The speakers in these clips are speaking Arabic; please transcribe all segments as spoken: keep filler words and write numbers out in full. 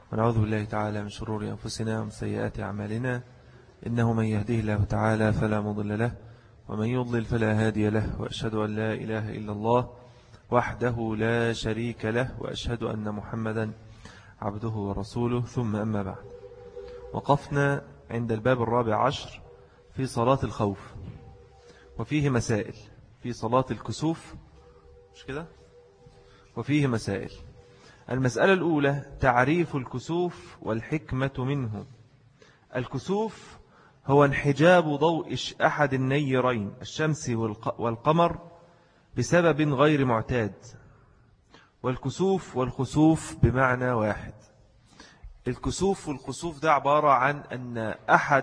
ونعوذ بالله تعالى من شرور أنفسنا ومن سيئات أعمالنا، إنه من يهده الله تعالى فلا مضل له ومن يضلل فلا هادي له، وأشهد أن لا إله إلا الله وحده لا شريك له، وأشهد أن محمدا عبده ورسوله. ثم أما بعد، وقفنا عند الباب الرابع عشر في صلاة الخوف، وفيه مسائل في صلاة الكسوف، مش كده؟ وفيه مسائل. المسألة الأولى تعريف الكسوف والحكمة منه. الكسوف هو انحجاب ضوء أحد النيرين الشمس والقمر بسبب غير معتاد، والكسوف والخسوف بمعنى واحد. الكسوف والخسوف ده عبارة عن أن أحد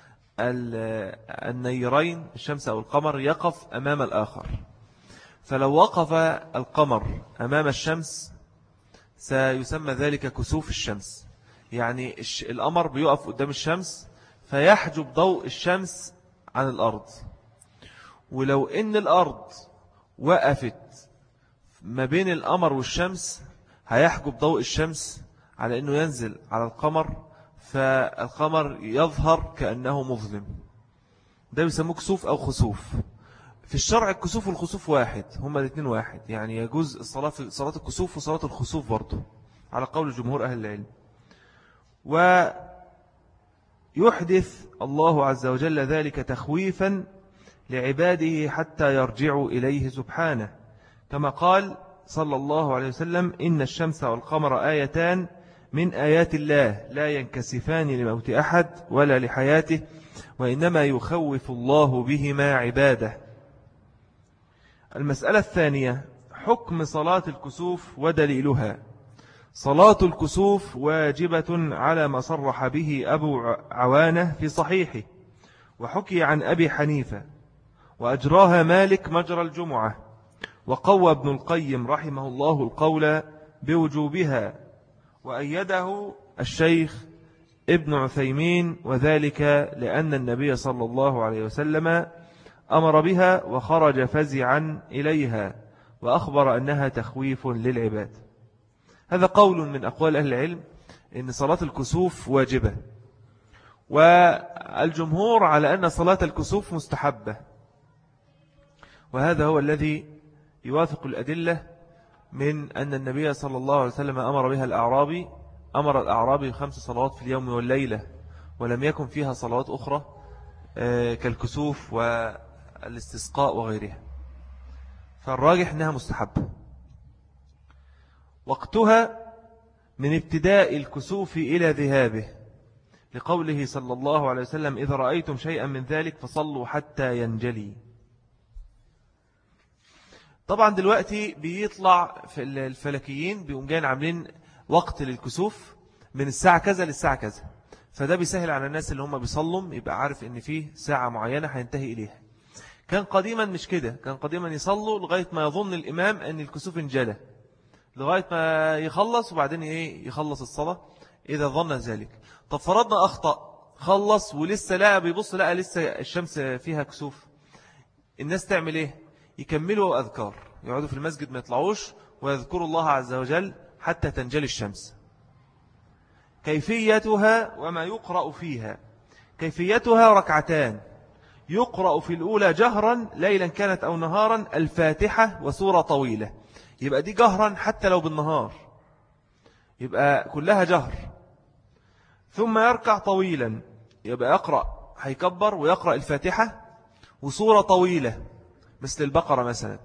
النيرين الشمس أو القمر يقف أمام الآخر، فلو وقف القمر أمام الشمس سيسمى ذلك كسوف الشمس، يعني القمر بيقف قدام الشمس فيحجب ضوء الشمس عن الأرض. ولو إن الأرض وقفت ما بين القمر والشمس هيحجب ضوء الشمس على أنه ينزل على القمر، فالقمر يظهر كأنه مظلم. ده بيسموه كسوف أو خسوف. في الشرع الكسوف والخسوف واحد، هما الاثنين واحد، يعني يجوز الصلاة في صلاة الكسوف وصلاة الخسوف برضه على قول جمهور أهل العلم. ويحدث الله عز وجل ذلك تخويفا لعباده حتى يرجعوا إليه سبحانه، كما قال صلى الله عليه وسلم: إن الشمس والقمر آيتان من آيات الله لا ينكسفان لموت أحد ولا لحياته، وإنما يخوف الله بهما عباده. المسألة الثانية حكم صلاة الكسوف ودليلها. صلاة الكسوف واجبة على ما صرح به أبو عوانة في صحيحه، وحكي عن أبي حنيفة، وأجراها مالك مجرى الجمعة، وقوى ابن القيم رحمه الله القول بوجوبها، وأيده الشيخ ابن عثيمين، وذلك لأن النبي صلى الله عليه وسلم أمر بها وخرج فزعا إليها، وأخبر أنها تخويف للعباد. هذا قول من أقوال أهل العلم إن صلاة الكسوف واجبة، والجمهور على أن صلاة الكسوف مستحبة، وهذا هو الذي يوافق الأدلة من أن النبي صلى الله عليه وسلم أمر بها الأعرابي أمر الأعرابي خمس صلوات في اليوم والليلة، ولم يكن فيها صلوات أخرى كالكسوف والاستسقاء وغيرها، فالراجح أنها مستحبة. وقتها من ابتداء الكسوف إلى ذهابه، لقوله صلى الله عليه وسلم: إذا رأيتم شيئا من ذلك فصلوا حتى ينجلي. طبعا دلوقتي بيطلع في الفلكيين بيقوم جايين عاملين وقت للكسوف من الساعة كذا للساعة كذا، فده بيسهل على الناس اللي هم بيصلوا يبقى عارف ان فيه ساعة معينة هينتهي إليها. كان قديما مش كده، كان قديما يصلوا لغاية ما يظن الإمام أن الكسوف انجلى، لغاية ما يخلص وبعدين إيه يخلص الصلاة إذا ظن ذلك. طب فرضنا أخطأ، خلص ولسه لا بيبص لا لسه الشمس فيها كسوف، الناس تعمل إيه؟ يكملوا أذكار، يقعدوا في المسجد ما يطلعوش ويذكروا الله عز وجل حتى تنجلي الشمس. كيفيتها وما يقرأ فيها: كيفيتها ركعتان، يقرأ في الأولى جهرا ليلا كانت أو نهارا الفاتحة وسورة طويلة، يبقى دي جهرا حتى لو بالنهار، يبقى كلها جهر. ثم يركع طويلا، يبقى يقرأ هيكبر ويقرأ الفاتحة وسورة طويلة مثل البقرة مثلا،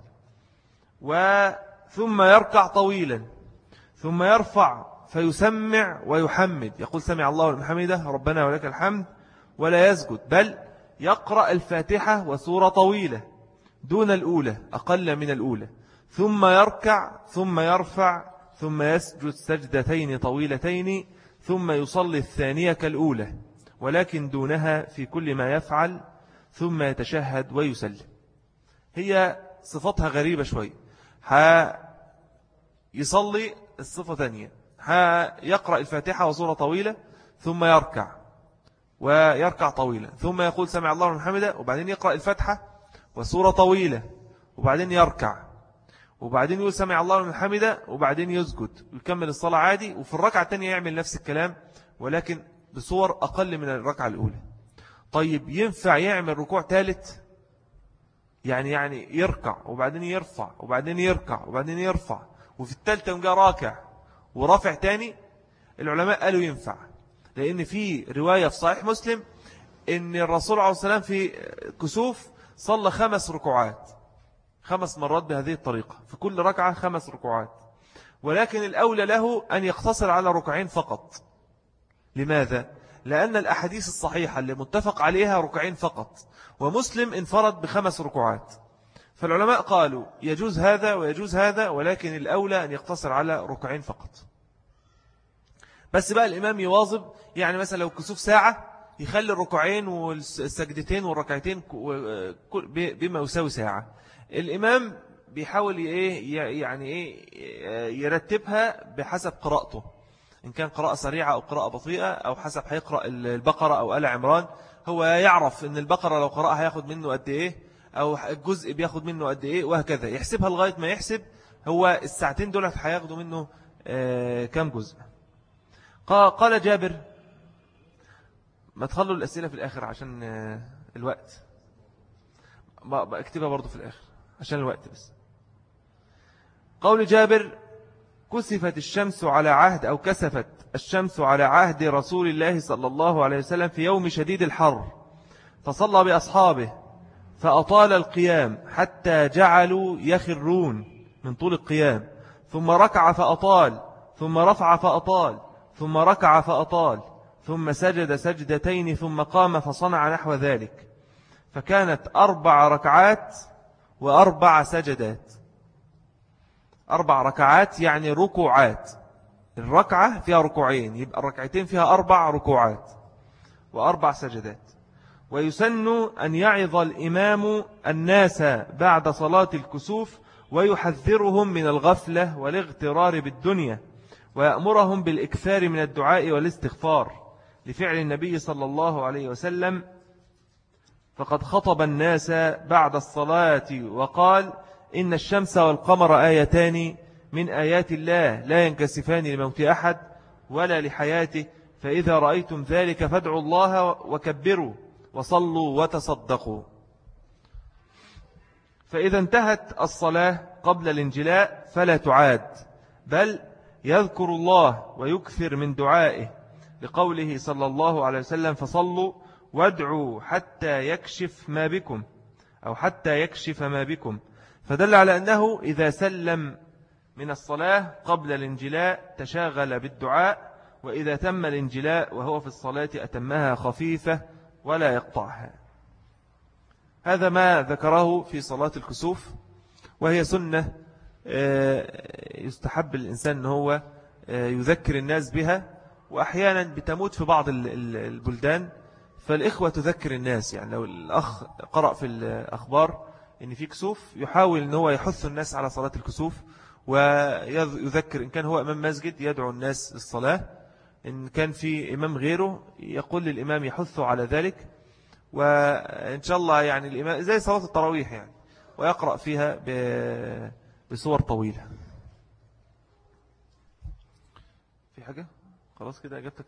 وثم يركع طويلا، ثم يرفع فيسمع ويحمد، يقول سمع الله لمن حمده ربنا ولك الحمد، ولا يسجد، بل يقرأ الفاتحة وسورة طويلة دون الأولى، أقل من الأولى، ثم يركع، ثم يرفع، ثم يسجد سجدتين طويلتين، ثم يصلي الثانية كالأولى ولكن دونها في كل ما يفعل، ثم يتشهد ويسلم. هي صفتها غريبة شوي، يصلي الصفة ثانية، يقرأ الفاتحة وسورة طويلة، ثم يركع ويركع طويلة، ثم يقول سمع الله لمن حمده، وبعدين يقرأ الفاتحة وسورة طويلة، وبعدين يركع، وبعدين يقول سمع الله لمن حمده وبعدين يسجد ويكمل الصلاة عادي، وفي الركعة الثانية يعمل نفس الكلام ولكن بصور أقل من الركعة الأولى. طيب ينفع يعمل ركوع ثالث؟ يعني يعني يركع وبعدين يرفع وبعدين يركع وبعدين يرفع وفي الثالثة جاء راكع ورافع تاني؟ العلماء قالوا ينفع، لأن في رواية في صحيح مسلم إن الرسول عليه الصلاة والسلام في كسوف صلى خمس ركوعات، خمس مرات بهذه الطريقة، في كل ركعة خمس ركوعات، ولكن الأولى له أن يقتصر على ركعين فقط. لماذا؟ لأن الأحاديث الصحيحة اللي متفق عليها ركعين فقط، ومسلم انفرد بخمس ركوعات، فالعلماء قالوا يجوز هذا ويجوز هذا، ولكن الأولى أن يقتصر على ركعين فقط. بس بقى الإمام يواظب، يعني مثلا لو كسوف ساعة يخلي الركوعين والسجدتين والركعتين بما يساوي ساعة. الإمام بيحاول إيه يعني إيه يرتبها بحسب قراءته، إن كان قراءة سريعة أو قراءة بطيئة، أو حسب هيقرأ البقرة أو آل عمران، هو يعرف إن البقرة لو قراءة هياخد منه قد إيه، أو الجزء بياخد منه قد إيه، وهكذا يحسبها لغاية ما يحسب هو الساعتين دول هياخدوا منه كم جزء. قال جابر، ما تخلوا الأسئلة في الآخر عشان الوقت، اكتبها برضو في الآخر عشان الوقت بس. قول جابر: كسفت الشمس على عهد أو كسفت الشمس على عهد رسول الله صلى الله عليه وسلم في يوم شديد الحر، فصلى بأصحابه فأطال القيام حتى جعلوا يخرون من طول القيام، ثم ركع فأطال، ثم رفع فأطال، ثم ركع فأطال، ثم سجد سجدتين، ثم قام فصنع نحو ذلك، فكانت أربع ركعات وأربع سجدات. أربع ركعات يعني ركوعات، الركعة فيها ركوعين، يبقى الركعتين فيها أربع ركوعات وأربع سجدات. ويسن أن يعظ الإمام الناس بعد صلاة الكسوف ويحذرهم من الغفلة والاغترار بالدنيا، ويأمرهم بالإكثار من الدعاء والاستغفار، لفعل النبي صلى الله عليه وسلم، فقد خطب الناس بعد الصلاة وقال: إن الشمس والقمر آيتان من آيات الله لا ينكسفان لموت أحد ولا لحياته، فإذا رأيتم ذلك فادعوا الله وكبروا وصلوا وتصدقوا. فإذا انتهت الصلاة قبل الانجلاء فلا تعاد، بل يذكر الله ويكثر من دعائه، لقوله صلى الله عليه وسلم: فصلوا وادعوا حتى يكشف ما بكم، أو حتى يكشف ما بكم، فدل على أنه إذا سلم من الصلاة قبل الانجلاء تشاغل بالدعاء، وإذا تم الانجلاء وهو في الصلاة أتمها خفيفة ولا يقطعها. هذا ما ذكره في صلاة الكسوف، وهي سنة يستحب الإنسان أنه هو يذكر الناس بها، وأحيانا بتموت في بعض البلدان، فالإخوة تذكر الناس. يعني لو الأخ قرأ في الأخبار إن في كسوف، يحاول أن هو يحث الناس على صلاة الكسوف، ويذكر إن كان هو إمام مسجد يدعو الناس للصلاة، إن كان في إمام غيره يقول للإمام يحثه على ذلك، وإن شاء الله يعني الإمام زي صلاة التراويح يعني، ويقرأ فيها بصور طويلة. في حاجة؟ خلاص كده أجابتك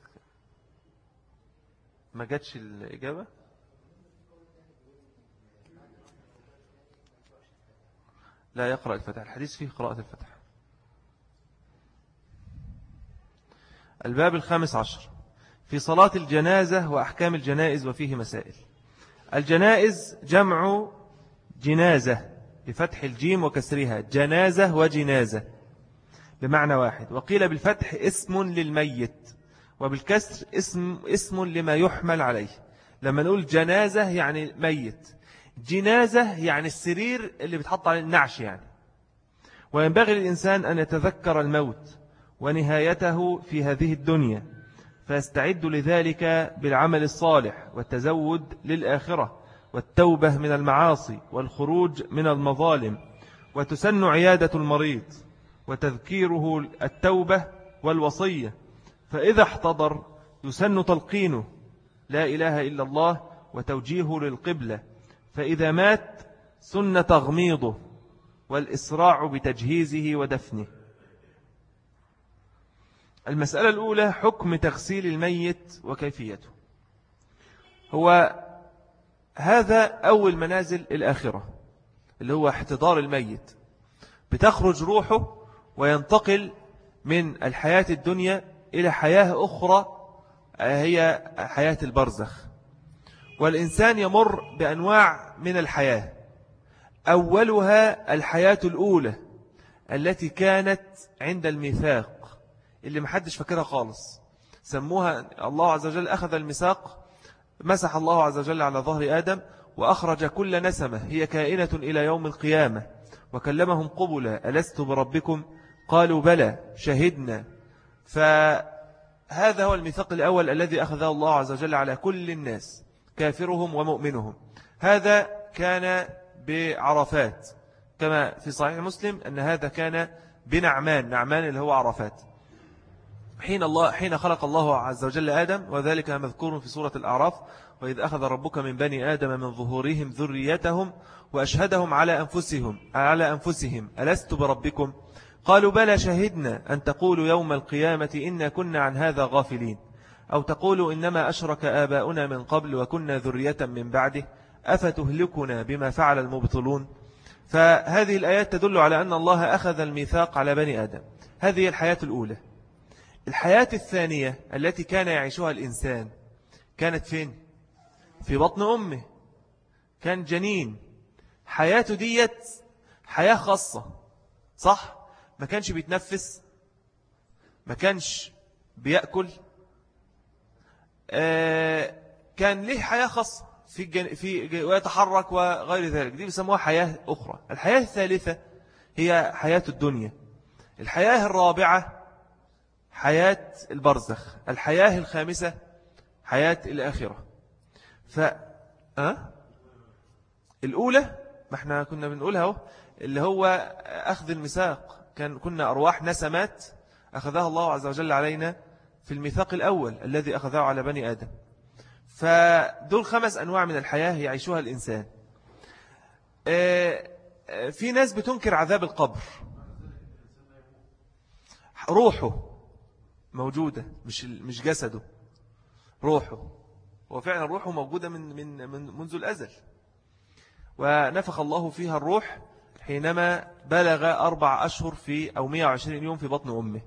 ما جاتش الإجابة. لا يقرأ الفتح، الحديث فيه قراءة الفتح. الباب الخامس عشر في صلاة الجنازة وأحكام الجنائز، وفيه مسائل. الجنائز جمع جنازة بفتح الجيم وكسرها، جنازة وجنازة بمعنى واحد، وقيل بالفتح اسم للميت، وبالكسر اسم, اسم لما يحمل عليه. لما نقول جنازة يعني ميت، جنازة يعني السرير اللي بتحط عليه النعش يعني. وينبغي للإنسان أن يتذكر الموت ونهايته في هذه الدنيا، فيستعد لذلك بالعمل الصالح والتزود للآخرة والتوبة من المعاصي والخروج من المظالم. وتسن عيادة المريض وتذكيره التوبة والوصية، فإذا احتضر يسن تلقينه لا إله إلا الله وتوجيهه للقبلة، فإذا مات سن تغميضه والإسراع بتجهيزه ودفنه. المسألة الأولى حكم تغسيل الميت وكيفيته. هو هذا أول منازل الآخرة اللي هو احتضار الميت، بتخرج روحه وينتقل من الحياة الدنيا إلى حياة أخرى هي حياة البرزخ. والإنسان يمر بأنواع من الحياة، أولها الحياة الأولى التي كانت عند الميثاق اللي محدش فاكرها خالص، سموها الله عز وجل أخذ الميثاق، مسح الله عز وجل على ظهر آدم وأخرج كل نسمة هي كائنة إلى يوم القيامة وكلمهم قبلا ألست بربكم قالوا بلى شهدنا. فهذا هو الميثاق الأول الذي أخذه الله عز وجل على كل الناس كافرهم ومؤمنهم. هذا كان بعرفات كما في صحيح مسلم أن هذا كان بنعمان، نعمان اللي هو عرفات، حين الله حين خلق الله عز وجل آدم، وذلك مذكور في سورة الأعراف: وإذ أخذ ربك من بني آدم من ظهورهم ذريتهم وأشهدهم على أنفسهم على أنفسهم ألست بربكم قالوا بلى شهدنا أن تقولوا يوم القيامة إنا كنا عن هذا غافلين أو تقولوا إنما أشرك آباؤنا من قبل وكنا ذرية من بعده أفتهلكنا بما فعل المبطلون. فهذه الآيات تدل على أن الله أخذ الميثاق على بني آدم. هذه الحياة الأولى. الحياة الثانية التي كان يعيشها الإنسان كانت فين؟ في بطن أمه، كان جنين. حياته ديت حياة خاصة، صح؟ ما كانش بيتنفس، ما كانش بيأكل، آه كان له حياة خاصة في الجن... في ويتحرك وغير ذلك. دي بيسموها حياة أخرى. الحياة الثالثة هي حياة الدنيا. الحياة الرابعة حياة البرزخ. الحياة الخامسة حياة الآخرة. ف أه؟ الأولى ما احنا كنا بنقولها هو اللي هو أخذ الميثاق، كان كنا أرواح نسمات أخذها الله عز وجل علينا في الميثاق الأول الذي أخذه على بني آدم. فدول خمس أنواع من الحياة يعيشها الإنسان. في ناس بتنكر عذاب القبر، روحه موجودة مش مش جسده، روحه. وفعلا روحه موجودة من من من منذ الأزل، ونفخ الله فيها الروح حينما بلغ أربع أشهر في أو مئة وعشرين يوم في بطن أمه.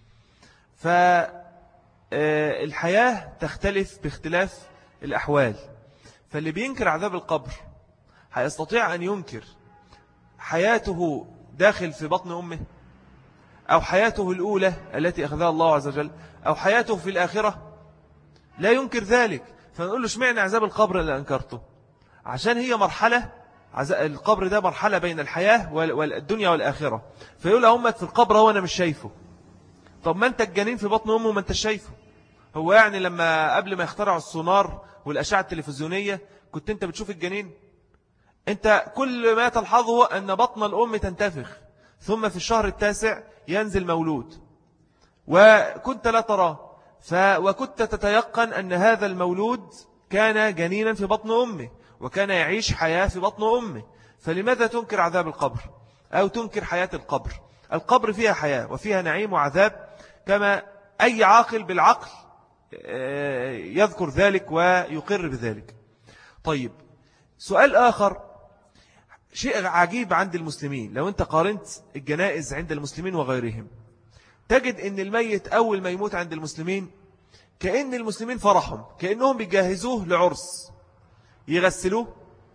فالحياة تختلف باختلاف الأحوال. فاللي بينكر عذاب القبر هيستطيع أن ينكر حياته داخل في بطن أمه، أو حياته الأولى التي أخذها الله عز وجل، أو حياته في الآخرة؟ لا ينكر ذلك. فنقول له اشمعنى عذاب القبر اللي أنكرته؟ عشان هي مرحلة، القبر ده مرحلة بين الحياة والدنيا والآخرة. فيقول أمك في القبر هو أنا مش شايفه. طب ما أنت الجنين في بطن أمه ما أنت شايفه. هو يعني لما قبل ما يخترعوا السونار والأشعة التلفزيونية كنت أنت بتشوف الجنين؟ أنت كل ما تلحظه أن بطن الأم تنتفخ، ثم في الشهر التاسع ينزل مولود، وكنت لا تراه، ف... وكنت تتيقن أن هذا المولود كان جنينا في بطن أمه وكان يعيش حياة في بطن أمه. فلماذا تنكر عذاب القبر أو تنكر حياة القبر؟ القبر فيها حياة وفيها نعيم وعذاب، كما أي عاقل بالعقل يذكر ذلك ويقر بذلك. طيب، سؤال آخر، شيء عجيب عند المسلمين، لو أنت قارنت الجنائز عند المسلمين وغيرهم تجد أن الميت أول ما يموت عند المسلمين كأن المسلمين فرحهم، كأنهم بيجهزوه لعرس، يغسلوه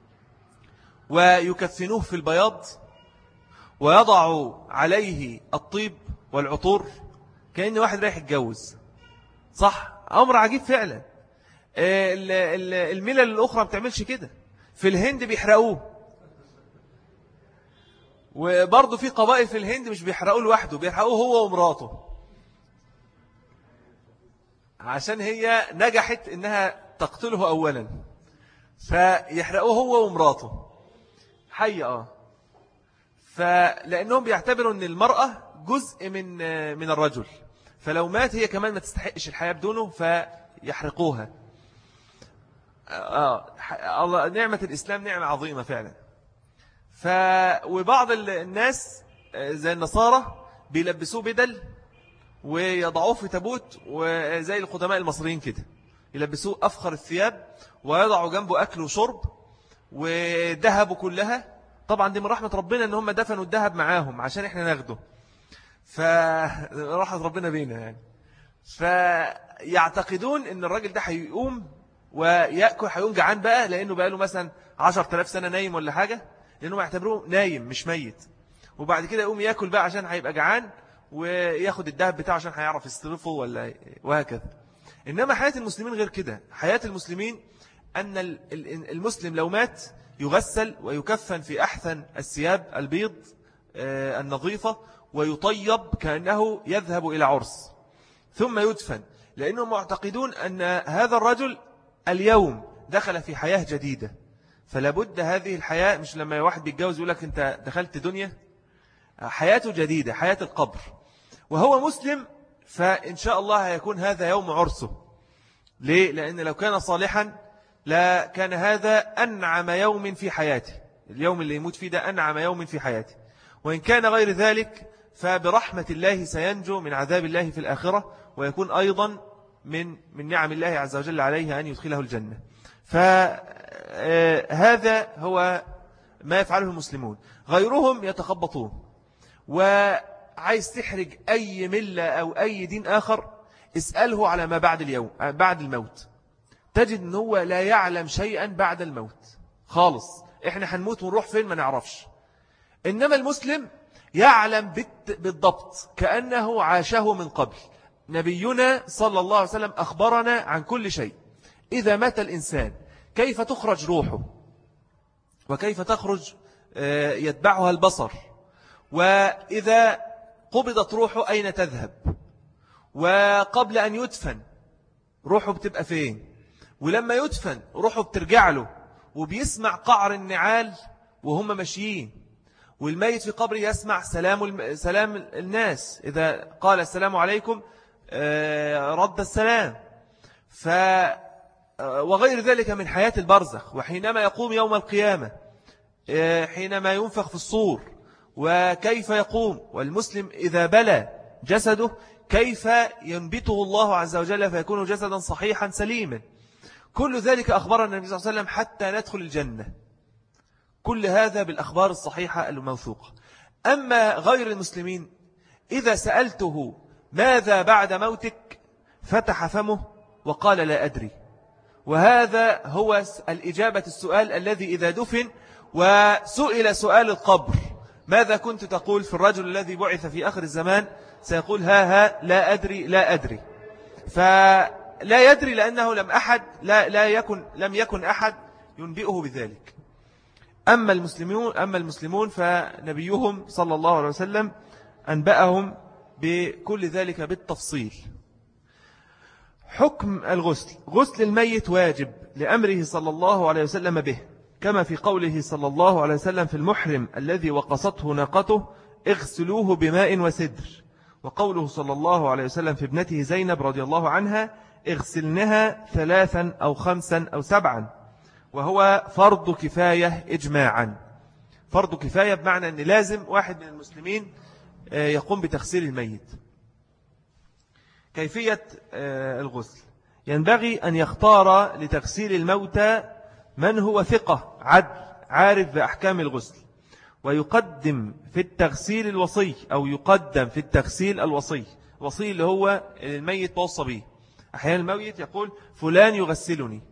ويكفنوه في البياض ويضعوا عليه الطيب والعطور كأن واحد رايح يتجوز. صح؟ أمر عجيب فعلا. الملل الأخرى ما بتعملش كده. في الهند بيحرقوه، وبرضه في قبائل في الهند مش بيحرقوه لوحده، بيحرقوه هو ومراته، عشان هي نجحت إنها تقتله أولا، فيحرقوه هو ومراته حي. آه فلأنهم بيعتبروا أن المرأة جزء من من الرجل، فلو مات هي كمان ما تستحقش الحياة بدونه فيحرقوها. آه الله، نعمة الإسلام نعمة عظيمة فعلا. ف وبعض الناس زي النصارى بيلبسوه بدل ويضعوه في تابوت، وزي القدماء المصريين كده يلبسوه أفخر الثياب ويضعوا جنبه أكل وشرب وذهبوا كلها. طبعا دي من رحمة ربنا ان هم دفنوا الذهب معاهم عشان احنا ناخده، فرحمة ربنا بينا يعني. فيعتقدون ان الراجل ده هيقوم ويأكل، هيقوم جعان بقى لانه بقى له مثلا عشر تلاف سنة نايم ولا حاجة، لانه يعتبروه نايم مش ميت، وبعد كده يقوم يأكل بقى عشان هيبقى جعان وياخد الذهب بتاعه عشان هيعرف يصرفه ولا وهكذا. إنما حياة المسلمين غير كده. حياة المسلمين أن المسلم لو مات يغسل ويكفن في أحسن الثياب البيض النظيفة ويطيب كأنه يذهب إلى عرس، ثم يدفن، لأنهم معتقدون أن هذا الرجل اليوم دخل في حياة جديدة. فلا بد هذه الحياة، مش لما واحد بيتجوز يقول لك أنت دخلت دنيا، حياته جديدة، حياة القبر. وهو مسلم فإن شاء الله هيكون هذا يوم عرسه. ليه؟ لأن لو كان صالحا لا كان هذا أنعم يوم في حياته، اليوم اللي يموت فيه ده أنعم يوم في حياته. وإن كان غير ذلك فبرحمة الله سينجو من عذاب الله في الآخرة، ويكون أيضا من من نعم الله عز وجل عليه أن يدخله الجنة. فهذا هو ما يفعله المسلمون. غيرهم يتخبطون، وعايز تحرج أي ملة أو أي دين آخر اسأله على ما بعد اليوم بعد الموت، تجد أنه هو لا يعلم شيئا بعد الموت خالص. إحنا هنموت ونروح فين ما نعرفش. إنما المسلم يعلم بالضبط كأنه عاشه من قبل. نبينا صلى الله عليه وسلم أخبرنا عن كل شيء. إذا مات الإنسان كيف تخرج روحه، وكيف تخرج يتبعها البصر، وإذا قبضت روحه أين تذهب، وقبل أن يدفن روحه بتبقى فين، ولما يدفن روحه بترجع له، وبيسمع قعر النعال وهم ماشيين، والميت في قبره يسمع سلام سلام الناس إذا قال السلام عليكم رد السلام. ف وغير ذلك من حياة البرزخ. وحينما يقوم يوم القيامة حينما ينفخ في الصور وكيف يقوم، والمسلم إذا بلى جسده كيف ينبته الله عز وجل فيكون جسدا صحيحا سليما. كل ذلك أخبرنا النبي صلى الله عليه وسلم حتى ندخل الجنة. كل هذا بالأخبار الصحيحة الموثوقة. أما غير المسلمين إذا سألته ماذا بعد موتك فتح فمه وقال لا أدري. وهذا هو الإجابة السؤال الذي إذا دفن وسئل سؤال القبر ماذا كنت تقول في الرجل الذي بعث في آخر الزمان، سيقول ها ها لا أدري لا أدري. فلا يدري لأنه لم أحد لا لا يكن لم يكن أحد ينبئه بذلك. أما المسلمون أما المسلمون فنبيهم صلى الله عليه وسلم أنبأهم بكل ذلك بالتفصيل. حكم الغسل: غسل الميت واجب لأمره صلى الله عليه وسلم به، كما في قوله صلى الله عليه وسلم في المحرم الذي وقصته ناقته اغسلوه بماء وسدر، وقوله صلى الله عليه وسلم في ابنته زينب رضي الله عنها اغسلنها ثلاثا أو خمسا أو سبعا، وهو فرض كفاية إجماعا. فرض كفاية بمعنى أن لازم واحد من المسلمين يقوم بتغسيل الميت. كيفية الغسل: ينبغي أن يختار لتغسيل الموتى من هو ثقة عدل عارف بأحكام الغسل، ويقدم في التغسيل الوصي، أو يقدم في التغسيل الوصي. الوصي اللي هو الميت توصى به. أحيانا الميت يقول فلان يغسلني.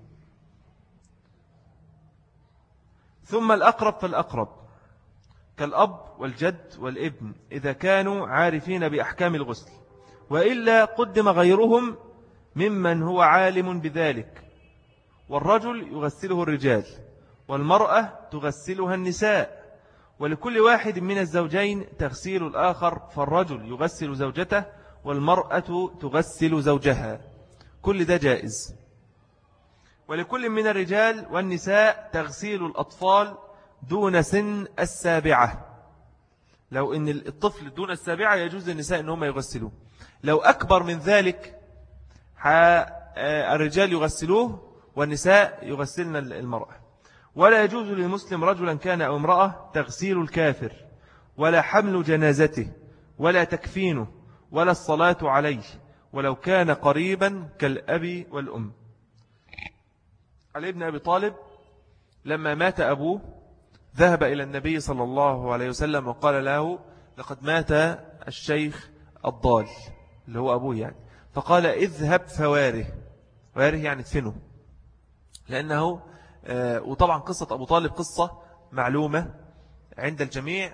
ثم الأقرب فالأقرب كالأب والجد والابن إذا كانوا عارفين بأحكام الغسل، وإلا قدم غيرهم ممن هو عالم بذلك. والرجل يغسله الرجال، والمرأة تغسلها النساء، ولكل واحد من الزوجين تغسيل الآخر، فالرجل يغسل زوجته والمرأة تغسل زوجها. كل ده جائز. ولكل من الرجال والنساء تغسيل الأطفال دون سن السابعة. لو إن الطفل دون السابعة يجوز للنساء أنهم يغسلوه. لو أكبر من ذلك الرجال يغسلوه والنساء يغسلن المرأة. ولا يجوز للمسلم رجلا كان أو امرأة تغسيل الكافر ولا حمل جنازته ولا تكفينه ولا الصلاة عليه ولو كان قريبا كالأب والأم. علي بن أبي طالب لما مات أبوه ذهب إلى النبي صلى الله عليه وسلم وقال له لقد مات الشيخ الضال اللي هو أبوه يعني، فقال اذهب فواره، واره يعني ادفنه، لأنه آه وطبعا قصة أبو طالب قصة معلومة عند الجميع،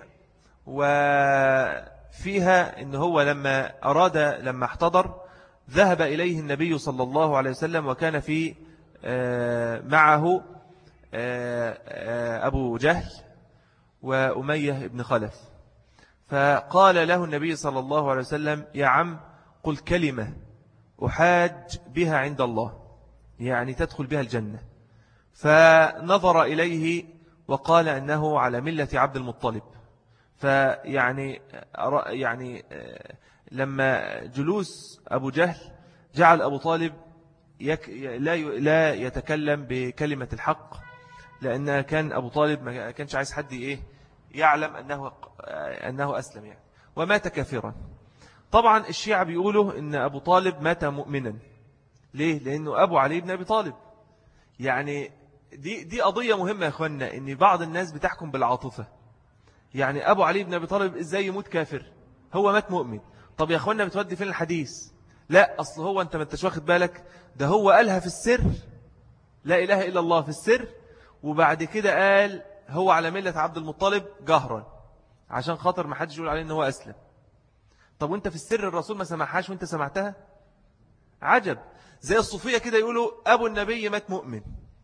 وفيها إن هو لما أراد لما احتضر ذهب إليه النبي صلى الله عليه وسلم وكان في آه معه آه آه أبو جهل وأمية بن خلف، فقال له النبي صلى الله عليه وسلم يا عم قل كلمة أحاج بها عند الله، يعني تدخل بها الجنة. فنظر إليه وقال أنه على ملة عبد المطلب. فيعني يعني لما جلوس أبو جهل جعل أبو طالب يك لا لا يتكلم بكلمة الحق، لأن كان أبو طالب ما كانش عايز حد إيه يعلم أنه أنه أسلم يعني، ومات كافرا. طبعا الشيعة بيقولوا إن أبو طالب مات مؤمنا. ليه؟ لأنه أبو علي بن أبي طالب. يعني دي دي قضية مهمة يا أخوانا، إن بعض الناس بتحكم بالعاطفة. يعني أبو علي بن أبي طالب إزاي يموت كافر؟ هو مات مؤمن. طب يا أخوانا بتودي فين الحديث؟ لا، أصل هو أنت ما انتش واخد بالك، ده هو قالها في السر، لا إله إلا الله في السر، وبعد كده قال هو على ملة عبد المطلب جهرا عشان خاطر ما حدش يقول عليه إن هو أسلم. طب وانت في السر الرسول ما سمعهاش وانت سمعتها؟ عجب. زي الصوفية كده يقولوا أبو النبي مات مؤمن.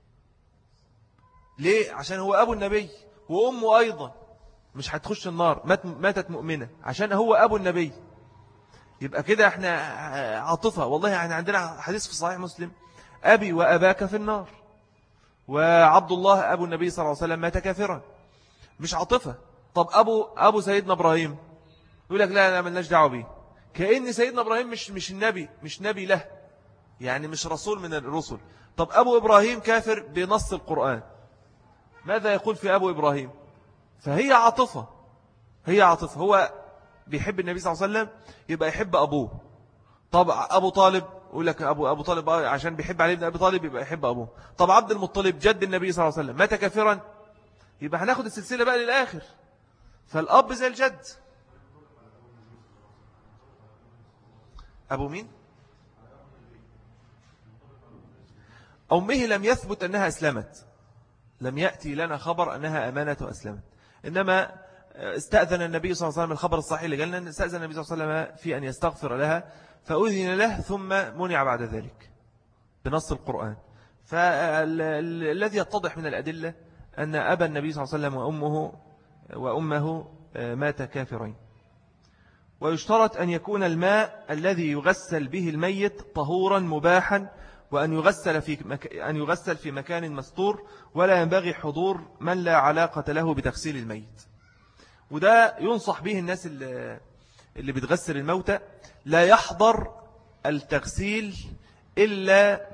ليه؟ عشان هو أبو النبي، وأمه أيضا مش هتخش النار، مات ماتت مؤمنة عشان هو أبو النبي. يبقى كده احنا عاطفة. والله يعني عندنا حديث في صحيح مسلم أبي وأباك في النار، وعبد الله أبو النبي صلى الله عليه وسلم مات كافرا. مش عاطفة. طب أبو, أبو سيدنا إبراهيم يقول لك لا لا ملناش دعوه بيه، كأن سيدنا إبراهيم مش مش النبي، مش نبي له، يعني مش رسول من الرسل. طب أبو إبراهيم كافر بنص القرآن، ماذا يقول في أبو إبراهيم؟ فهي عاطفة، هي عاطفة. هو بيحب النبي صلى الله عليه وسلم يبقى يحب أبوه. طب أبو طالب يقول لك أبو أبو طالب عشان بيحب علي بن أبي طالب يبقى يحب أبوه. طب عبد المطلب جد النبي صلى الله عليه وسلم مات كافرا، يبقى هناخد السلسلة بقى للآخر. فالأب زي الجد. أبو مين؟ أمه لم يثبت أنها أسلمت، لم يأتي لنا خبر أنها أمانة وأسلمت، إنما استأذن النبي صلى الله عليه وسلم الخبر الصحيح اللي قالنا، استأذن النبي صلى الله عليه وسلم في أن يستغفر لها فأذن له ثم منع بعد ذلك بنص القرآن. فالذي يتضح من الأدلة أن أبا النبي صلى الله عليه وسلم وأمه وأمه مات كافرين. ويشترط أن يكون الماء الذي يغسل به الميت طهورا مباحا، وأن يغسل في مك... أن يغسل في مكان مستور، ولا ينبغي حضور من لا علاقة له بتغسيل الميت. وده ينصح به الناس اللي, اللي بتغسل الموتى، لا يحضر التغسيل إلا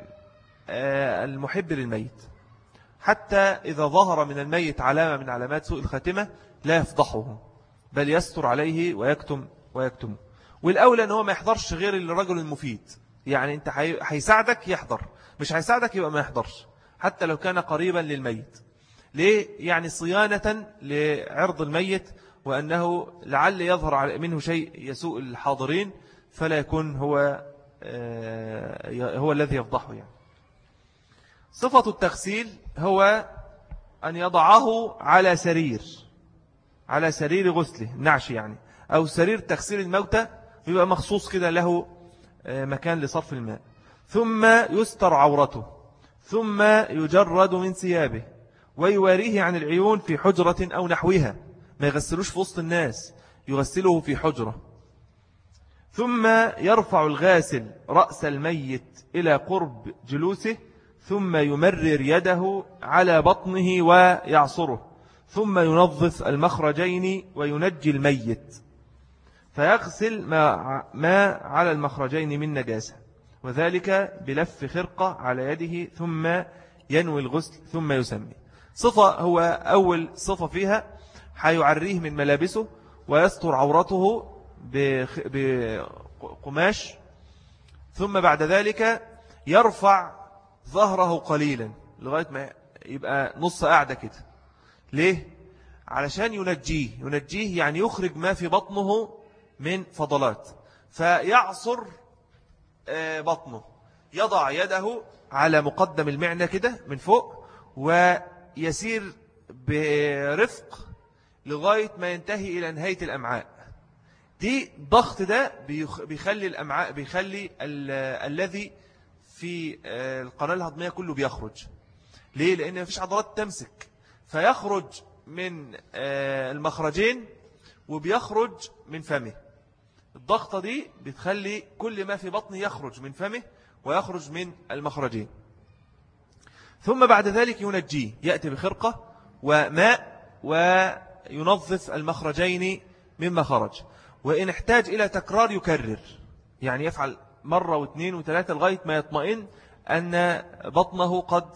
المحب للميت، حتى إذا ظهر من الميت علامة من علامات سوء الخاتمة لا يفضحه، بل يستر عليه ويكتم ويكتم. والأولى أنه ما يحضرش غير الرجل المفيد، يعني أنت هيساعدك يحضر، مش هيساعدك يبقى ما يحضرش حتى لو كان قريبا للميت. ليه؟ يعني صيانة لعرض الميت، وأنه لعل يظهر منه شيء يسوء الحاضرين فلا يكون هو هو الذي يفضحه. يعني صفة التغسيل هو أن يضعه على سرير، على سرير غسله نعش يعني، أو سرير تغسيل الموتى، يبقى مخصوص كده له مكان لصرف الماء، ثم يستر عورته، ثم يجرد من ثيابه، ويواريه عن العيون في حجرة أو نحوها، ما يغسلوش في وسط الناس، يغسله في حجرة. ثم يرفع الغاسل رأس الميت إلى قرب جلوسه، ثم يمرر يده على بطنه ويعصره، ثم ينظف المخرجين وينجي الميت، فيغسل ما, ما على المخرجين من نجاسة، وذلك بلف خرقة على يده، ثم ينوي الغسل ثم يسمي. صفة هو أول صفة فيها حيعريه من ملابسه ويستر عورته بقماش، ثم بعد ذلك يرفع ظهره قليلا لغاية ما يبقى نص قاعدة كده. ليه؟ علشان ينجيه ينجيه يعني يخرج ما في بطنه من فضلات، فيعصر بطنه، يضع يده على مقدم المعنى كده من فوق ويسير برفق لغاية ما ينتهي إلى نهاية الأمعاء. دي ضغط ده بيخلي الأمعاء بيخلي الذي في القناة الهضمية كله بيخرج. ليه؟ لأن مفيش عضلات تمسك، فيخرج من المخرجين وبيخرج من فمه. الضغطة دي بتخلي كل ما في بطنه يخرج من فمه ويخرج من المخرجين. ثم بعد ذلك ينجيه، يأتي بخرقة وماء وينظف المخرجين مما خرج، وإن احتاج إلى تكرار يكرر، يعني يفعل مرة واثنين وثلاثة لغاية ما يطمئن أن بطنه قد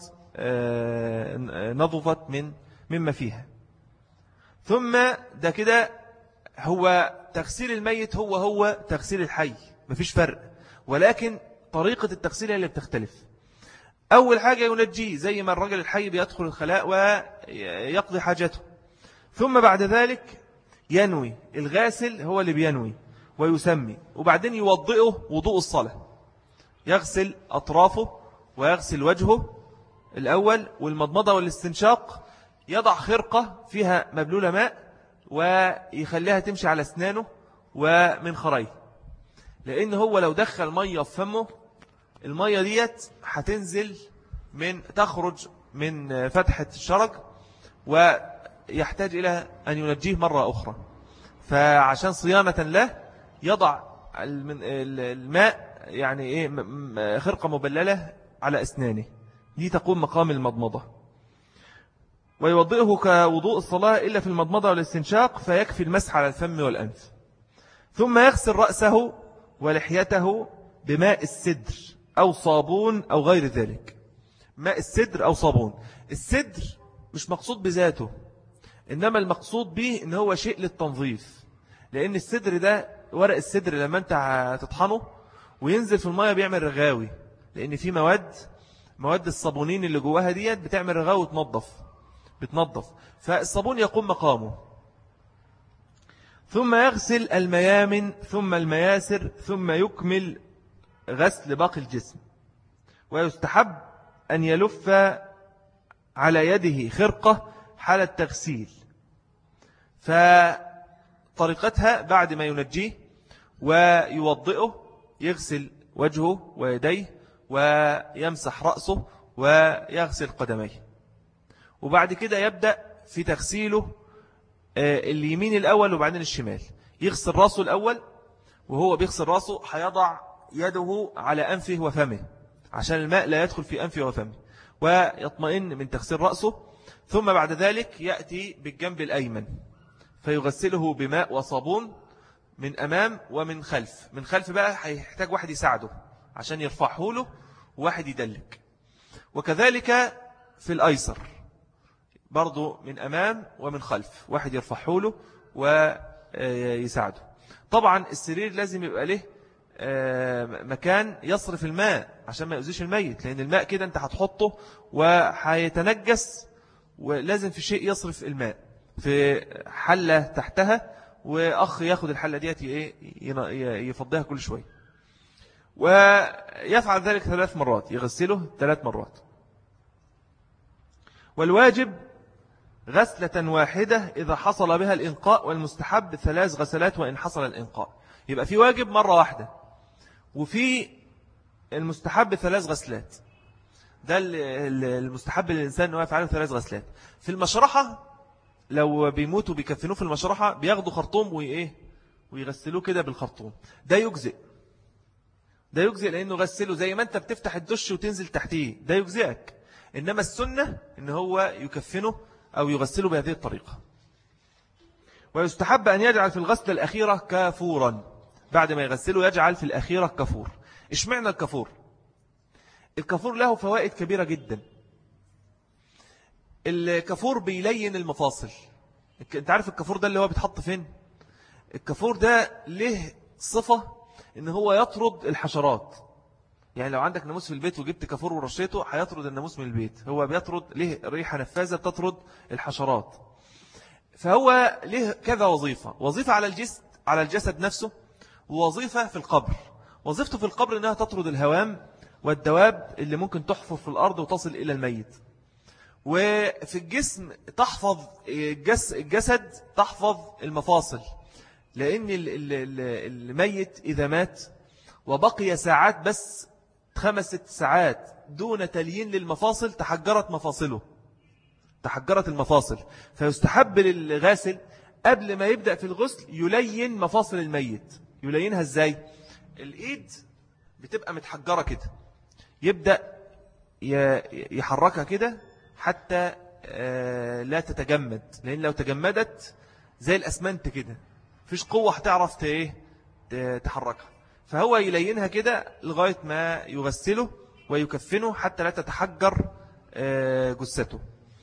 نظفت من مما فيها. ثم ده كده هو تغسيل الميت هو هو تغسيل الحي، مفيش فرق، ولكن طريقة التغسيل هي اللي بتختلف. أول حاجة ينجيه زي ما الرجل الحي بيدخل الخلاء ويقضي حاجته، ثم بعد ذلك ينوي، الغاسل هو اللي بينوي ويسمي، وبعدين يوضئه وضوء الصلاة، يغسل أطرافه ويغسل وجهه الأول والمضمضة والاستنشاق، يضع خرقة فيها مبلولة ماء ويخليها تمشي على أسنانه ومن خريه، لأن هو لو دخل مية في فمه المية ديت هتنزل من تخرج من فتحة الشرج ويحتاج إلى أن ينجيه مرة أخرى. فعشان صيانة له يضع الماء يعني إيه خرقة مبللة على أسنانه، دي تقوم مقام المضمضة، ويوضئه كوضوء الصلاة إلا في المضمضة والاستنشاق، فيكفي المسح على الفم والأنف. ثم يغسل رأسه ولحيته بماء السدر أو صابون أو غير ذلك. ماء السدر أو صابون، السدر مش مقصود بذاته، إنما المقصود به إن هو شيء للتنظيف، لأن السدر ده ورق السدر لما أنت تطحنه وينزل في المية بيعمل رغاوي، لأن في مواد مواد الصابونين اللي جواها ديت بتعمل رغاوي وتنظف بتنظف فالصابون يقوم مقامه. ثم يغسل الميامن ثم المياسر ثم يكمل غسل باقي الجسم. ويستحب أن يلف على يده خرقة حال التغسيل. فطريقتها بعد ما ينجيه ويوضئه يغسل وجهه ويديه ويمسح رأسه ويغسل قدميه، وبعد كده يبدأ في تغسيله اليمين الأول وبعدين الشمال. يغسل رأسه الأول، وهو بيغسل رأسه هيضع يده على أنفه وفمه عشان الماء لا يدخل في أنفه وفمه ويطمئن من تغسيل رأسه. ثم بعد ذلك يأتي بالجنب الأيمن فيغسله بماء وصابون من أمام ومن خلف. من خلف بقى هيحتاج واحد يساعده عشان يرفعه له وواحد يدلك. وكذلك في الأيسر برضو من أمام ومن خلف واحد يرفعه له ويساعده. طبعا السرير لازم يبقى له مكان يصرف الماء عشان ما يؤذيش الميت، لأن الماء كده أنت هتحطه وهيتنجس، ولازم في شيء يصرف الماء في حلة تحتها، وأخ ياخد الحلة ديت يفضيها كل شوي، ويفعل ذلك ثلاث مرات، يغسله ثلاث مرات. والواجب غسلة واحدة إذا حصل بها الإنقاء، والمستحب ثلاث غسلات وإن حصل الإنقاء. يبقى في واجب مرة واحدة، وفي المستحب ثلاث غسلات. ده المستحب للإنسان أنه يفعله ثلاث غسلات. في المشرحة لو بيموتوا بيكفنوه في المشرحة بياخدوا خرطوم وإيه ويغسلوه كده بالخرطوم، ده يجزئ. ده يجزئ لأنه غسله زي ما أنت بتفتح الدش وتنزل تحتيه، ده يجزئك. إنما السنة إن هو يكفنه أو يغسله بهذه الطريقة. ويستحب أن يجعل في الغسلة الأخيرة كافورا، بعد ما يغسله يجعل في الأخيرة كافور. إيش معنى الكافور؟ الكافور له فوائد كبيرة جدا. الكافور بيلين المفاصل. انت عارف الكافور ده اللي هو بيتحط فين؟ الكافور ده له صفة ان هو يطرد الحشرات. يعني لو عندك ناموس في البيت وجبت كافور ورشيته هيطرد الناموس من البيت. هو بيطرد، له ريحة نفاذة بتطرد الحشرات. فهو له كذا وظيفة: وظيفة على الجسد على الجسد نفسه، ووظيفة في القبر. وظيفته في القبر انها تطرد الهوام والدواب اللي ممكن تحفر في الأرض وتصل إلى الميت. وفي الجسم تحفظ الجسد، تحفظ المفاصل، لأن الميت إذا مات وبقي ساعات بس، خمس ست ساعات دون تليين للمفاصل، تحجرت مفاصله، تحجرت المفاصل. فيستحب للغاسل قبل ما يبدأ في الغسل يلين مفاصل الميت. يلينها ازاي؟ الإيد بتبقى متحجرة كده، يبدأ يحركها كده حتى لا تتجمد، لأن لو تجمدت زي الأسمنت كده فيش قوة هتعرف تحركها. فهو يلينها كده لغاية ما يغسله ويكفنه حتى لا تتحجر جثته.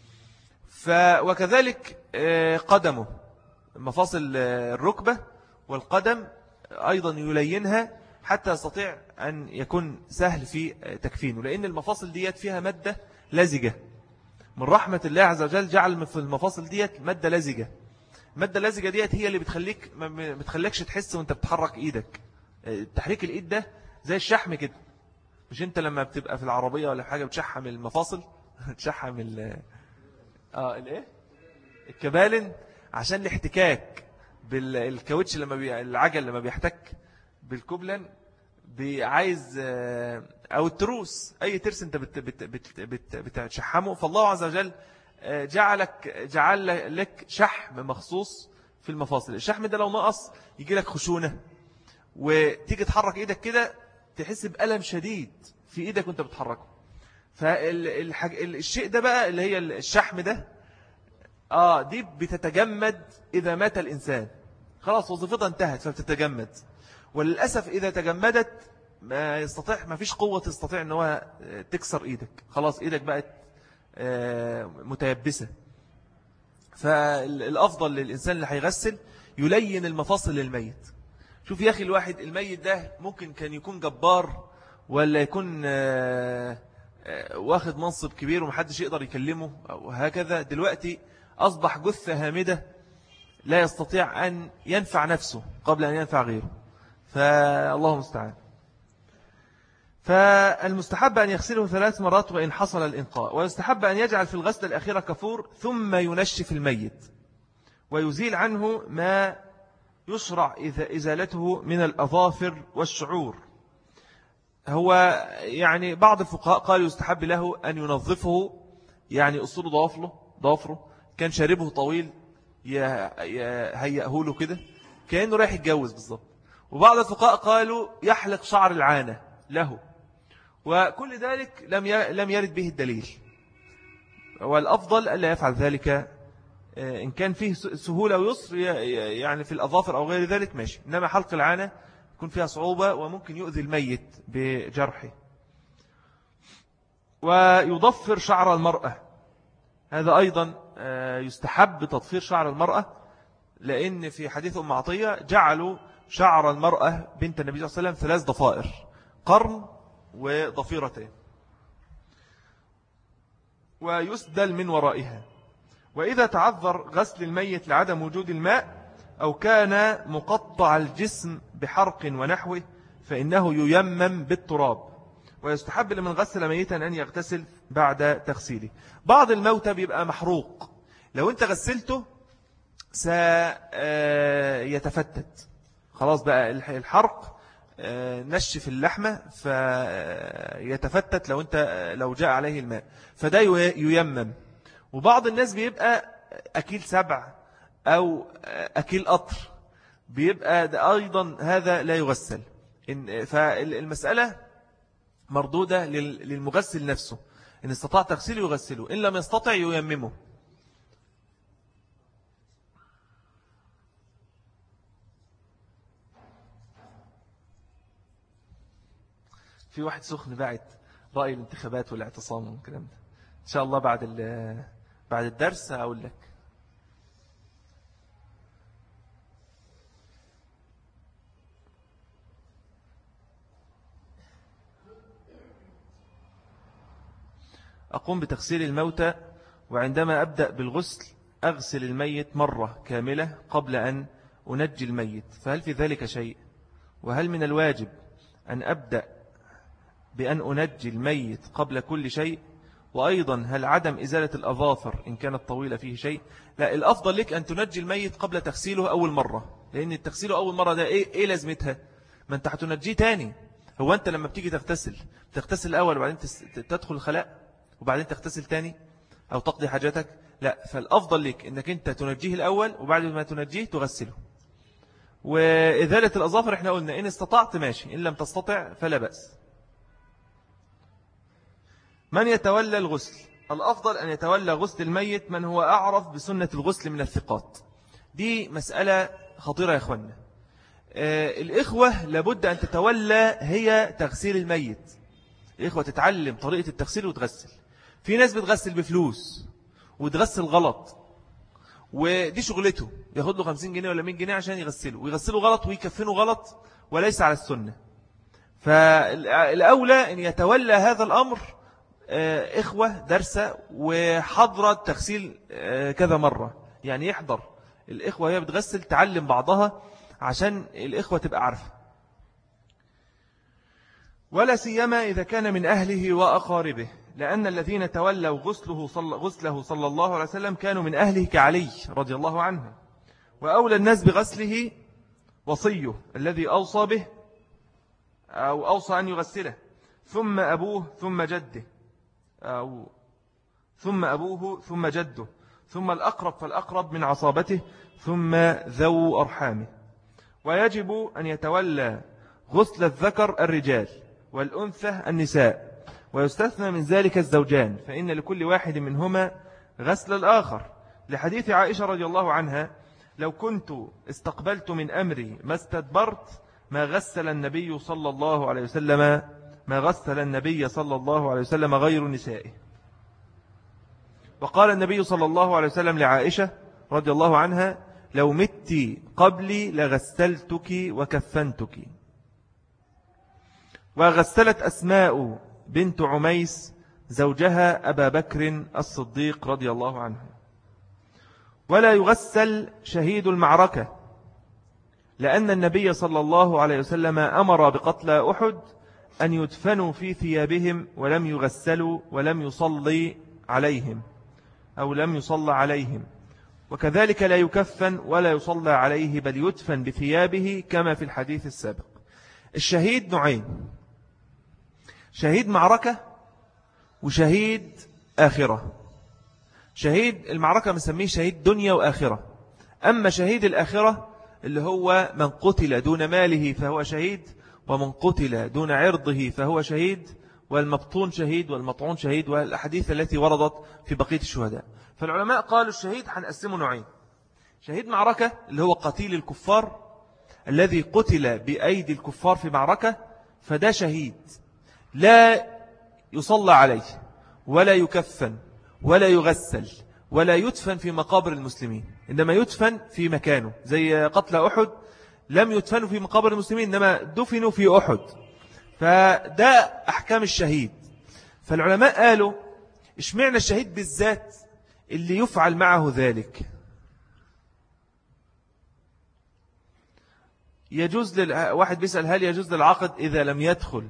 وكذلك قدمه، مفاصل الركبة والقدم أيضا يلينها حتى يستطيع أن يكون سهل في تكفينه، لأن المفاصل ديت فيها مادة لزجة. من رحمة الله عز وجل جعل في المفاصل ديت مادة لزجة. المادة اللزجة ديت هي اللي بتخليك ما بتخليكش تحس وانت بتحرك ايدك. تحريك الايد ده زي الشحم كده. مش انت لما بتبقى في العربية ولا حاجة بتشحم المفاصل تشحم ال اه الايه الكبالن عشان الاحتكاك بالكاوتش، لما بي... العجل لما بيحتك بالكوبلن عايز، او التروس، اي ترس انت بت... بت... بت... بت... بتشحمه. فالله عز وجل جعلك جعل لك شحم مخصوص في المفاصل. الشحم ده لو نقص يجي لك خشونة، وتيجي تحرك ايدك كده تحس بألم شديد في ايدك وانت بتحركه. فالشيء ده بقى اللي هي الشحم ده آه دي بتتجمد إذا مات الإنسان، خلاص وظيفتها انتهت فبتتجمد. وللأسف إذا تجمدت ما يستطيع، ما فيش قوة تستطيع أن هو تكسر إيدك، خلاص إيدك بقت متيبسة. فالأفضل للإنسان اللي هيغسل يلين المفاصل للميت. شوف يا أخي، الواحد الميت ده ممكن كان يكون جبار، ولا يكون واخد منصب كبير ومحدش يقدر يكلمه أو هكذا، دلوقتي أصبح جثة هامدة لا يستطيع أن ينفع نفسه قبل أن ينفع غيره. فالله المستعان. فالمستحب أن يغسله ثلاث مرات وإن حصل الإنقاء. ويستحب أن يجعل في الغسل الأخيرة كفور، ثم ينشف الميت ويزيل عنه ما يشرع إزالته من الأظافر والشعور. هو يعني بعض الفقهاء قالوا يستحب له أن ينظفه، يعني أصول ضوافره ضوافره كان شاربه طويل يهيئه له كده كأنه رايح يتجوز بالضبط. وبعض الفقهاء قالوا يحلق شعر العانة له، وكل ذلك لم لم يرد به الدليل. والأفضل ألا يفعل ذلك إن كان فيه سهولة ويسر، يعني في الأظافر أو غير ذلك ماشي، إنما حلق العانة يكون فيها صعوبة وممكن يؤذي الميت بجرحه. ويضفر شعر المرأة، هذا أيضا يستحب تضفير شعر المرأة، لأن في حديث أم عطية جعلوا شعر المرأة بنت النبي صلى الله عليه وسلم ثلاث ضفائر، قرن وضفيرتين، ويسدل من ورائها. وإذا تعذر غسل الميت لعدم وجود الماء أو كان مقطع الجسم بحرق ونحوه فإنه ييمم بالتراب. ويستحب لمن غسل ميتا أن يغتسل بعد تغسيله. بعض الموتى بيبقى محروق، لو أنت غسلته سيتفتت، خلاص بقى الحرق نشف اللحمة فيتفتت لو أنت لو جاء عليه الماء، فده ييمم. وبعض الناس بيبقى أكيل سبع أو أكيل قطر، بيبقى ده أيضا هذا لا يغسل. فالمسألة مردودة للمغسل نفسه، إن استطاع تغسيله يغسله، إن لم يستطع ييممه. في واحد سخن بعت رأي الانتخابات والاعتصام والكلام ده، إن شاء الله بعد بعد الدرس هقول لك. أقوم بتغسيل الموتى، وعندما أبدأ بالغسل أغسل الميت مرة كاملة قبل أن أنجي الميت، فهل في ذلك شيء؟ وهل من الواجب أن أبدأ بأن أنجي الميت قبل كل شيء؟ وأيضا هل عدم إزالة الأظافر إن كانت طويلة فيه شيء؟ لا، الأفضل لك أن تنجي الميت قبل تغسيله أول مرة، لأن التغسيله أول مرة ده إيه, إيه لازمتها؟ ما أنت هتنجيه تاني. هو أنت لما بتيجي تغتسل تغتسل الأول وبعدين تدخل الخلاء وبعدين تغتسل تاني أو تقضي حاجاتك؟ لا، فالأفضل لك أنك أنت تنجيه الأول وبعد ما تنجيه تغسله. وإزالة الأظافر إحنا قلنا إن استطعت ماشي، إن لم تستطع فلا بأس. من يتولى الغسل؟ الأفضل أن يتولى غسل الميت من هو أعرف بسنة الغسل من الثقات. دي مسألة خطيرة يا أخوانا. آه الإخوة لابد أن تتولى هي تغسيل الميت. الإخوة تتعلم طريقة التغسيل وتغسل. في ناس بتغسل بفلوس وتغسل غلط، ودي شغلته، ياخد له خمسين جنيه ولا مية جنيه عشان يغسله، ويغسله غلط ويكفنه غلط وليس على السنة. فالأولى أن يتولى هذا الأمر إخوة درسة وحضر التغسيل كذا مرة، يعني يحضر الإخوة هي بتغسل تعلم بعضها عشان الإخوة تبقى عارفة. ولا سيما إذا كان من أهله وأقاربه، لأن الذين تولوا غسله صلى, غسله صلى الله عليه وسلم كانوا من أهله كعلي رضي الله عنه. وأولى الناس بغسله وصيه الذي أوصى به أو أوصى أن يغسله، ثم أبوه ثم جده أو ثم أبوه ثم جده، ثم الأقرب فالأقرب من عصابته، ثم ذو أرحامه. ويجب أن يتولى غسل الذكر الرجال والأنثى النساء، ويستثنى من ذلك الزوجان، فإن لكل واحد منهما غسل الآخر، لحديث عائشة رضي الله عنها: لو كنت استقبلت من أمري ما استدبرت ما غسل النبي صلى الله عليه وسلم ما غسل النبي صلى الله عليه وسلم غير نسائه. وقال النبي صلى الله عليه وسلم لعائشة رضي الله عنها: لو مت قبلي لغسلتك وكفنتك. وغسلت أسماء بنت عميس زوجها أبا بكر الصديق رضي الله عنه. ولا يغسل شهيد المعركة، لأن النبي صلى الله عليه وسلم أمر بقتل أحد أن يدفنوا في ثيابهم ولم يغسلوا ولم يصلي عليهم أو لم يصلى عليهم، وكذلك لا يكفن ولا يصلى عليه بل يدفن بثيابه كما في الحديث السابق. الشهيد نوعين: شهيد معركة وشهيد آخرة. شهيد المعركة مسميه شهيد دنيا وآخرة، أما شهيد الآخرة اللي هو من قتل دون ماله فهو شهيد، ومن قتل دون عرضه فهو شهيد، والمبطون شهيد والمطعون شهيد، والأحاديث التي وردت في بقية الشهداء. فالعلماء قالوا الشهيد هنقسمه نوعين: شهيد معركة اللي هو قتيل الكفار الذي قتل بأيدي الكفار في معركة، فده شهيد لا يصلى عليه ولا يكفن ولا يغسل ولا يدفن في مقابر المسلمين، إنما يدفن في مكانه، زي قتل أحد لم يدفنوا في مقابر المسلمين إنما دفنوا في أحد، فده أحكام الشهيد. فالعلماء قالوا اشمعنى الشهيد بالذات اللي يفعل معه ذلك؟ يجوز لل... واحد بيسأل هل يجوز للعقد إذا لم يدخل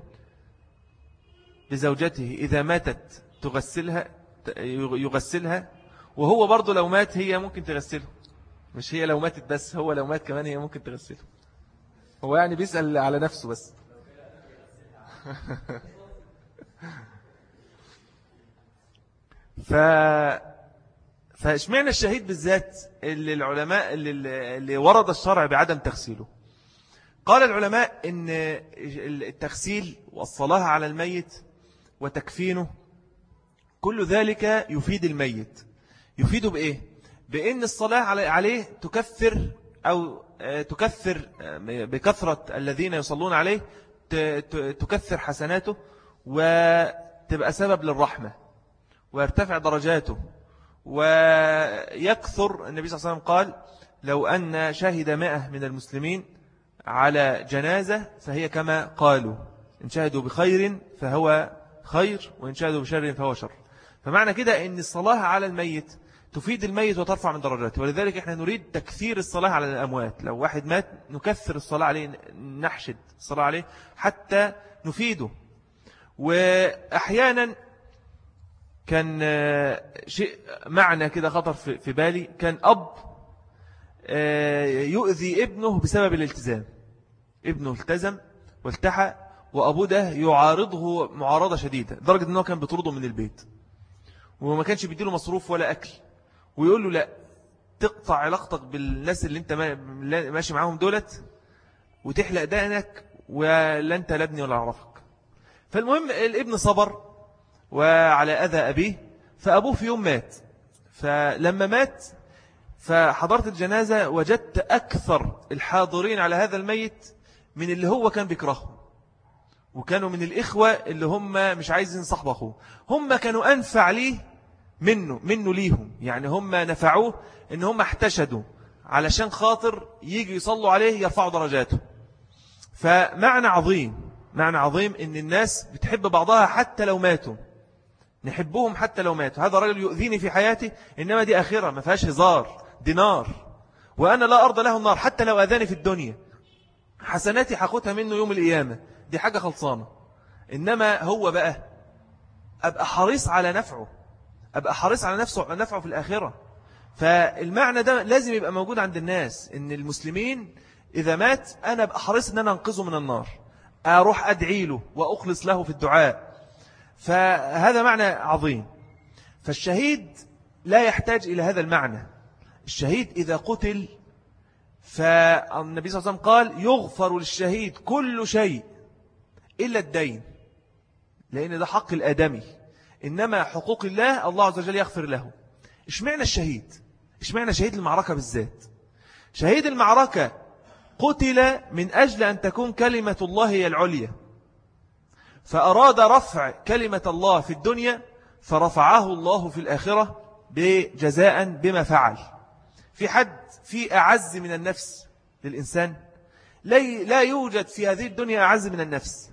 بزوجته إذا ماتت تغسلها يغسلها، وهو برضو لو مات هي ممكن تغسله، مش هي لو ماتت بس، هو لو مات كمان هي ممكن تغسله. هو يعني بيسأل على نفسه بس. ف فاشمعنى الشهيد بالذات اللي العلماء اللي, اللي ورد الشرع بعدم تغسيله؟ قال العلماء إن التغسيل والصلاة على الميت وتكفينه كل ذلك يفيد الميت. يفيده بإيه؟ بأن الصلاة عليه تكفر أو تكفر بكثرة الذين يصلون عليه، تكثر حسناته وتبقى سبب للرحمة ويرتفع درجاته ويكثر. النبي صلى الله عليه وسلم قال لو أن شهد مائة من المسلمين على جنازة فهي كما قالوا، إن شهدوا بخير فهو خير، وإن شهدوا بشر فهو شر. فمعنى كده أن الصلاة على الميت تفيد الميت وترفع من درجاته، ولذلك إحنا نريد تكثير الصلاة على الأموات. لو واحد مات نكثر الصلاة عليه، نحشد الصلاة عليه حتى نفيده. وأحيانا كان شيء معنى كده خطر في بالي، كان أب يؤذي ابنه بسبب الالتزام. ابنه التزم والتحى، وأبوه ده يعارضه معارضة شديدة لدرجة أنه كان بيطرده من البيت، وما كانش بيديله مصروف ولا أكل، ويقول له لا تقطع علاقتك بالناس اللي انت ماشي معاهم دولت، وتحلق دقنك، ولا انت لا ابني ولا أعرفك. فالمهم الابن صبر وعلى أذى أبيه، فأبوه في يوم مات. فلما مات فحضرت الجنازة وجدت أكثر الحاضرين على هذا الميت من اللي هو كان بيكرههم، وكانوا من الإخوة اللي هم مش عايزين صاحب أخوه، هم كانوا أنفع ليه منه منه ليهم. يعني هم نفعوه إن هم احتشدوا علشان خاطر يجي يصلوا عليه يرفعوا درجاته. فمعنى عظيم، معنى عظيم إن الناس بتحب بعضها حتى لو ماتوا، نحبهم حتى لو ماتوا. هذا رجل يؤذيني في حياتي، إنما دي آخرة ما فيهاش هزار، دي نار، وأنا لا أرضى له النار حتى لو أذاني في الدنيا. حسناتي حاخدها منه يوم القيامة، دي حاجة خلصانة. إنما هو بقى أبقى حريص على نفعه، أبقى حريص على نفسه نفعه في الآخرة. فالمعنى ده لازم يبقى موجود عند الناس، إن المسلمين إذا مات أنا أبقى حريص أن أنا أنقذه من النار، أروح أدعي له وأخلص له في الدعاء. فهذا معنى عظيم. فالشهيد لا يحتاج إلى هذا المعنى. الشهيد إذا قتل فالنبي صلى الله عليه وسلم قال يغفر للشهيد كل شيء إلا الدين، لأن ده حق الآدمي، إنما حقوق الله الله عز وجل يغفر له. إشمعنى الشهيد؟ إشمعنى شهيد المعركة بالذات؟ شهيد المعركة قتل من أجل أن تكون كلمة الله هي العليا، فأراد رفع كلمة الله في الدنيا فرفعه الله في الآخرة بجزاء بما فعل. في حد في أعز من النفس للإنسان؟ لا يوجد في هذه الدنيا أعز من النفس،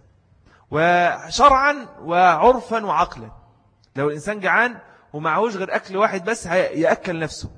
وشرعا وعرفا وعقلا. لو الإنسان جعان ومعهوش غير أكل واحد بس يأكل نفسه.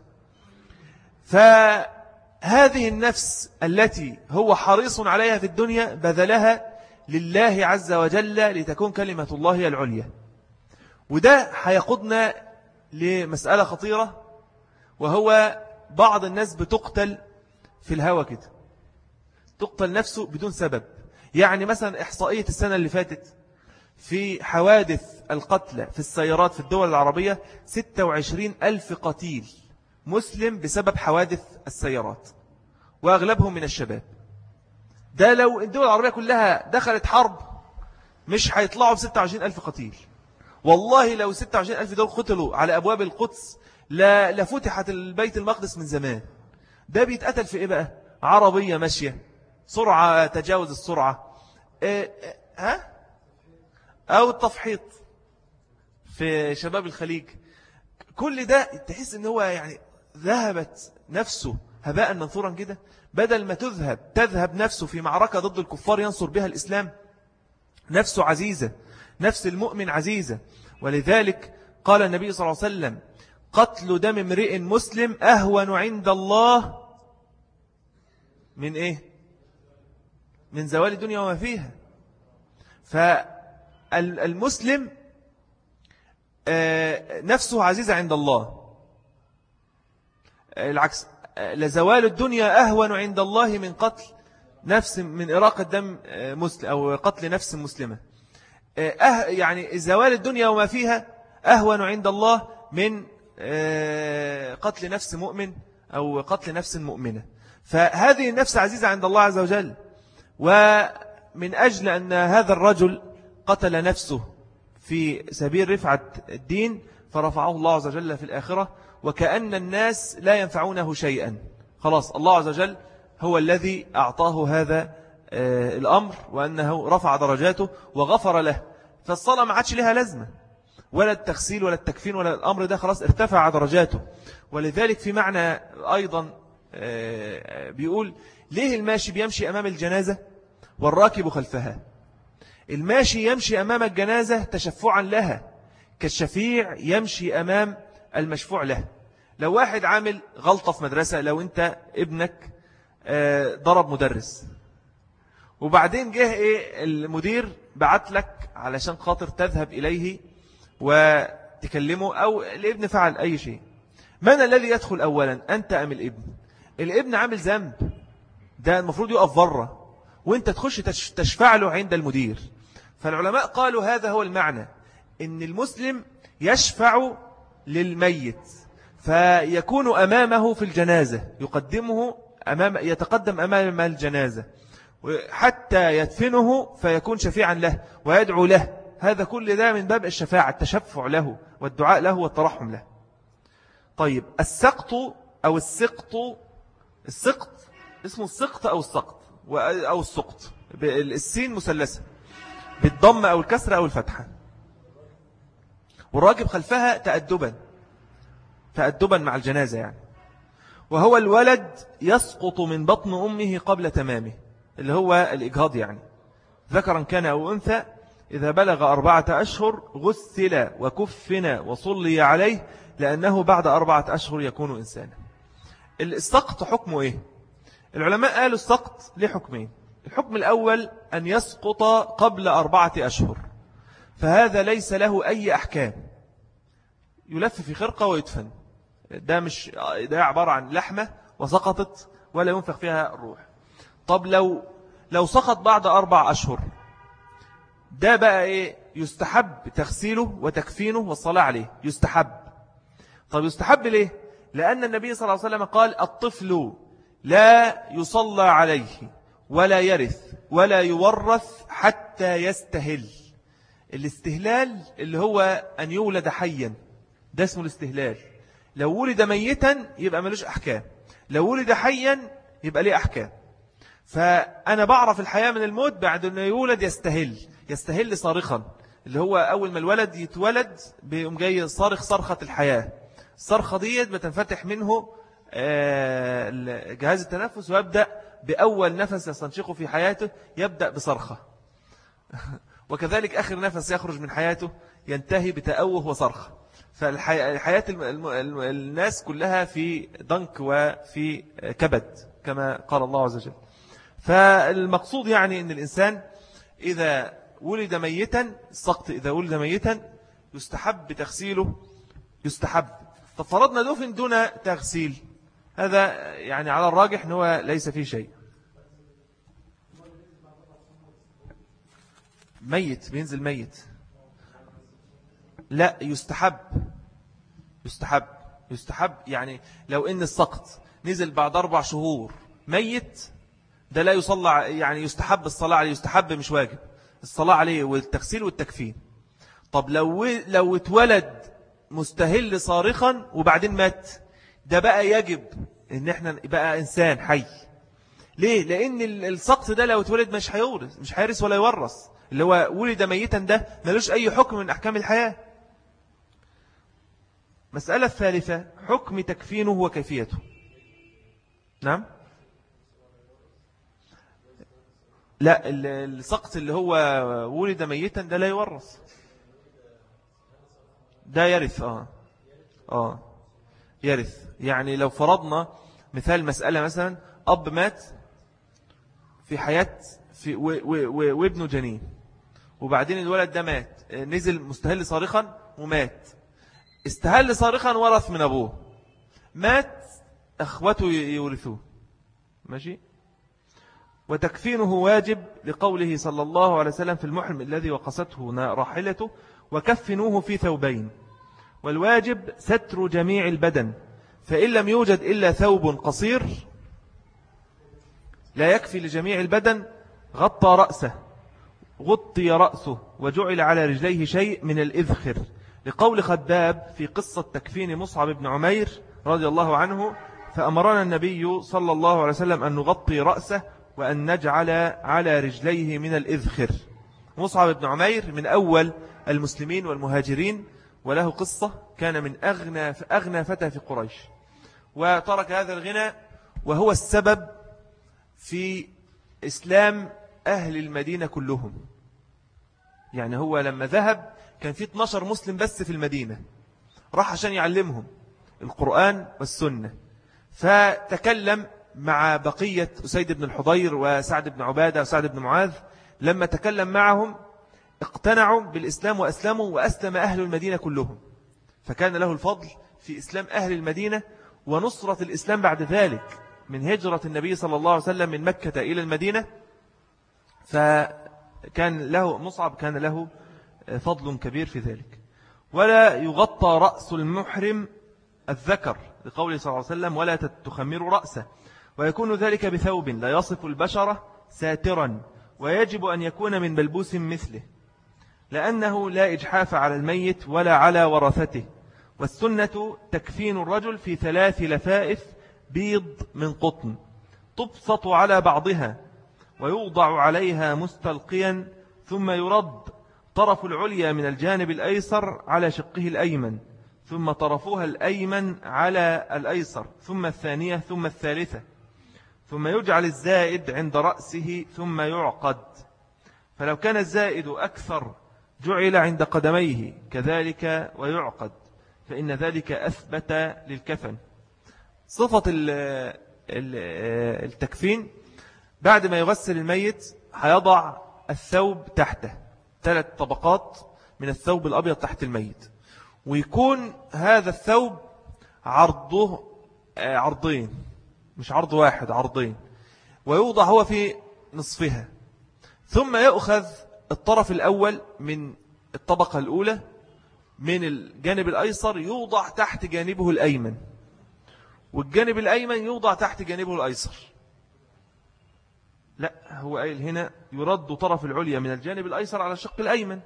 فهذه النفس التي هو حريص عليها في الدنيا بذلها لله عز وجل لتكون كلمة الله هي العليا. وده هيقودنا لمسألة خطيرة، وهو بعض الناس بتقتل في الهوى كده، تقتل نفسه بدون سبب. يعني مثلا إحصائية السنة اللي فاتت في حوادث القتلى في السيارات في الدول العربية ستة وعشرين ألف قتيل مسلم بسبب حوادث السيارات، وأغلبهم من الشباب. ده لو الدول العربية كلها دخلت حرب مش هيطلعوا بستة وعشرين ألف قتيل. والله لو ستة وعشرين ألف دول قتلوا على أبواب القدس لفتحت البيت المقدس من زمان. ده بيتقتل في إيه بقى؟ عربية ماشية، سرعة تجاوز السرعة، إيه ها؟ أو التفحيط في شباب الخليج. كل ده تحس إن هو يعني ذهبت نفسه هباء منثورا كده، بدل ما تذهب تذهب نفسه في معركة ضد الكفار ينصر بها الإسلام. نفسه عزيزة، نفس المؤمن عزيزة. ولذلك قال النبي صلى الله عليه وسلم قتل دم امرئ مسلم أهون عند الله من إيه؟ من زوال الدنيا وما فيها. فالمسلم نفسه عزيزة عند الله، العكس، لزوال الدنيا أهون عند الله من قتل نفس، من إراقة دم مسلم أو قتل نفس مسلمة. أه يعني زوال الدنيا وما فيها أهون عند الله من قتل نفس مؤمن أو قتل نفس مؤمنة. فهذه النفس عزيزة عند الله عز وجل. ومن أجل أن هذا الرجل قتل نفسه في سبيل رفعة الدين فرفعه الله عز وجل في الآخرة، وكأن الناس لا ينفعونه شيئا. خلاص الله عز وجل هو الذي أعطاه هذا الأمر، وأنه رفع درجاته وغفر له. فالصلاة ما عادش لها لازمة، ولا التغسيل ولا التكفين ولا الأمر ده، خلاص ارتفع درجاته. ولذلك في معنى أيضا بيقول ليه الماشي بيمشي أمام الجنازة والراكب خلفها؟ الماشي يمشي أمام الجنازة تشفعا لها، كالشفيع يمشي أمام المشفوع له. لو واحد عامل غلطة في مدرسة، لو أنت ابنك ضرب مدرس وبعدين جه إيه المدير بعت لك علشان خاطر تذهب إليه وتكلمه، أو الابن فعل أي شيء، من الذي يدخل أولا، أنت أم الابن؟ الابن عامل ذنب، ده المفروض يقف بره وانت تخش تشفع له عند المدير. فالعلماء قالوا هذا هو المعنى، ان المسلم يشفع للميت فيكون أمامه في الجنازة، يقدمه أمام يتقدم أمام الجنازة حتى يدفنه فيكون شفيعا له ويدعو له. هذا كل ده من باب الشفاعة، التشفع له والدعاء له والترحم له. طيب السقط أو السقط، السقط اسمه السقط أو السقط أو السقط، السين مثلثة بالضم أو الكسر أو الفتحة، والراكب خلفها تأدبا تأدبا مع الجنازة يعني. وهو الولد يسقط من بطن أمه قبل تمامه، اللي هو الإجهاض يعني، ذكرا كان أو أنثى، إذا بلغ أربعة أشهر غسل وكفن وصلي عليه، لأنه بعد أربعة أشهر يكون إنسانا. السقط حكمه إيه؟ العلماء قالوا السقط لحكمين. الحكم الأول أن يسقط قبل أربعة أشهر، فهذا ليس له أي أحكام، يلف في خرقة ويدفن، ده مش ده عبارة عن لحمة وسقطت ولا ينفخ فيها الروح. طب لو لو سقط بعد أربع أشهر، ده بقى إيه؟ يستحب تغسيله وتكفينه والصلاة عليه، يستحب. طب يستحب ليه؟ لأن النبي صلى الله عليه وسلم قال الطفل لا يصلى عليه ولا يرث ولا يورث حتى يستهل. الاستهلال اللي هو أن يولد حيا، ده اسمه الاستهلال. لو ولد ميتا يبقى ملوش أحكام، لو ولد حيا يبقى ليه أحكام. فأنا بعرف الحياة من الموت بعد أنه يولد يستهل، يستهل صارخا، اللي هو أول ما الولد يتولد بيقوم جاي صارخ صرخة الحياة. الصرخة دي بتنفتح منه جهاز التنفس ويبدأ بأول نفس يستنشقه في حياته يبدأ بصرخة، وكذلك آخر نفس يخرج من حياته ينتهي بتأوه وصرخة. فالحياة الناس كلها في ضنك وفي كبد كما قال الله عز وجل. فالمقصود يعني أن الإنسان إذا ولد ميتا، السقط إذا ولد ميتا يستحب تغسيله، يستحب. ففرضنا دفن دون تغسيل، هذا يعني على الراجح أنه ليس فيه شيء. ميت بينزل ميت، لا يستحب يستحب يستحب يعني لو إن السقط نزل بعد أربع شهور ميت، ده لا يصلى، يعني يستحب الصلاة عليه، يستحب مش واجب الصلاة عليه والتغسيل والتكفين. طب لو لو اتولد مستهل صارخا وبعدين مات، ده بقى يجب ان احنا بقى انسان حي. ليه؟ لان السقط ده لو اتولد مش هيورث، مش هيرث ولا يورث، اللي هو ولد ميتا ده ملوش اي حكم من احكام الحياة. مسألة الثالثة حكم تكفينه وكيفيته. نعم، لا السقط اللي هو ولد ميتا ده لا يورث، ده يرث. آه آه يرث. يعني لو فرضنا مثال مسألة، مثلا أب مات في حياة في وابنه جنين، وبعدين الولد ده مات، نزل مستهل صارخا ومات، استهل صارخا ورث من أبوه، مات أخوته يورثوه، ماشي. وتكفينه واجب لقوله صلى الله عليه وسلم في المحرم الذي وقصته راحلته وكفنوه في ثوبين. والواجب ستر جميع البدن، فإن لم يوجد إلا ثوب قصير لا يكفي لجميع البدن غطى رأسه غطي رأسه وجعل على رجليه شيء من الإذخر، لقول خباب في قصة تكفين مصعب بن عمير رضي الله عنه: فأمرنا النبي صلى الله عليه وسلم أن نغطي رأسه وأن نجعل على رجليه من الإذخر. مصعب بن عمير من أول المسلمين والمهاجرين، وله قصة. كان من أغنى, أغنى فتى في قريش، وترك هذا الغنى وهو السبب في إسلام أهل المدينة كلهم. يعني هو لما ذهب كان في اثني عشر مسلم بس في المدينة، راح عشان يعلمهم القرآن والسنة، فتكلم مع بقية أسيد بن الحضير وسعد بن عبادة وسعد بن معاذ. لما تكلم معهم اقتنعوا بالإسلام وأسلموا، وأسلم أهل المدينة كلهم، فكان له الفضل في إسلام أهل المدينة ونصرة الإسلام بعد ذلك من هجرة النبي صلى الله عليه وسلم من مكة إلى المدينة. فكان له مصعب كان له فضل كبير في ذلك. ولا يغطى رأس المحرم الذكر لقوله صلى الله عليه وسلم ولا تخمر رأسه، ويكون ذلك بثوب لا يصف البشرة ساترا، ويجب أن يكون من بلبوس مثله، لأنه لا إجحاف على الميت ولا على ورثته. والسنة تكفين الرجل في ثلاث لفائف بيض من قطن تبسط على بعضها ويوضع عليها مستلقيا، ثم يرد طرف العليا من الجانب الأيسر على شقه الأيمن، ثم طرفها الأيمن على الأيسر، ثم الثانية، ثم الثالثة، ثم يجعل الزائد عند رأسه ثم يعقد. فلو كان الزائد أكثر جعل عند قدميه كذلك ويعقد، فإن ذلك أثبت للكفن. صفة التكفين: بعد ما يغسل الميت هيضع الثوب تحته، ثلاث طبقات من الثوب الأبيض تحت الميت، ويكون هذا الثوب عرضه عرضين، مش عرض واحد، عرضين، ويوضع هو في نصفها. ثم يأخذ الطرف الأول من الطبقة الأولى من الجانب الأيسر يوضع تحت جانبه الأيمن، والجانب الأيمن يوضع تحت جانبه الأيسر. لا، هو قايل هنا يرد طرف العليا من الجانب الأيسر على الشق الأيمن.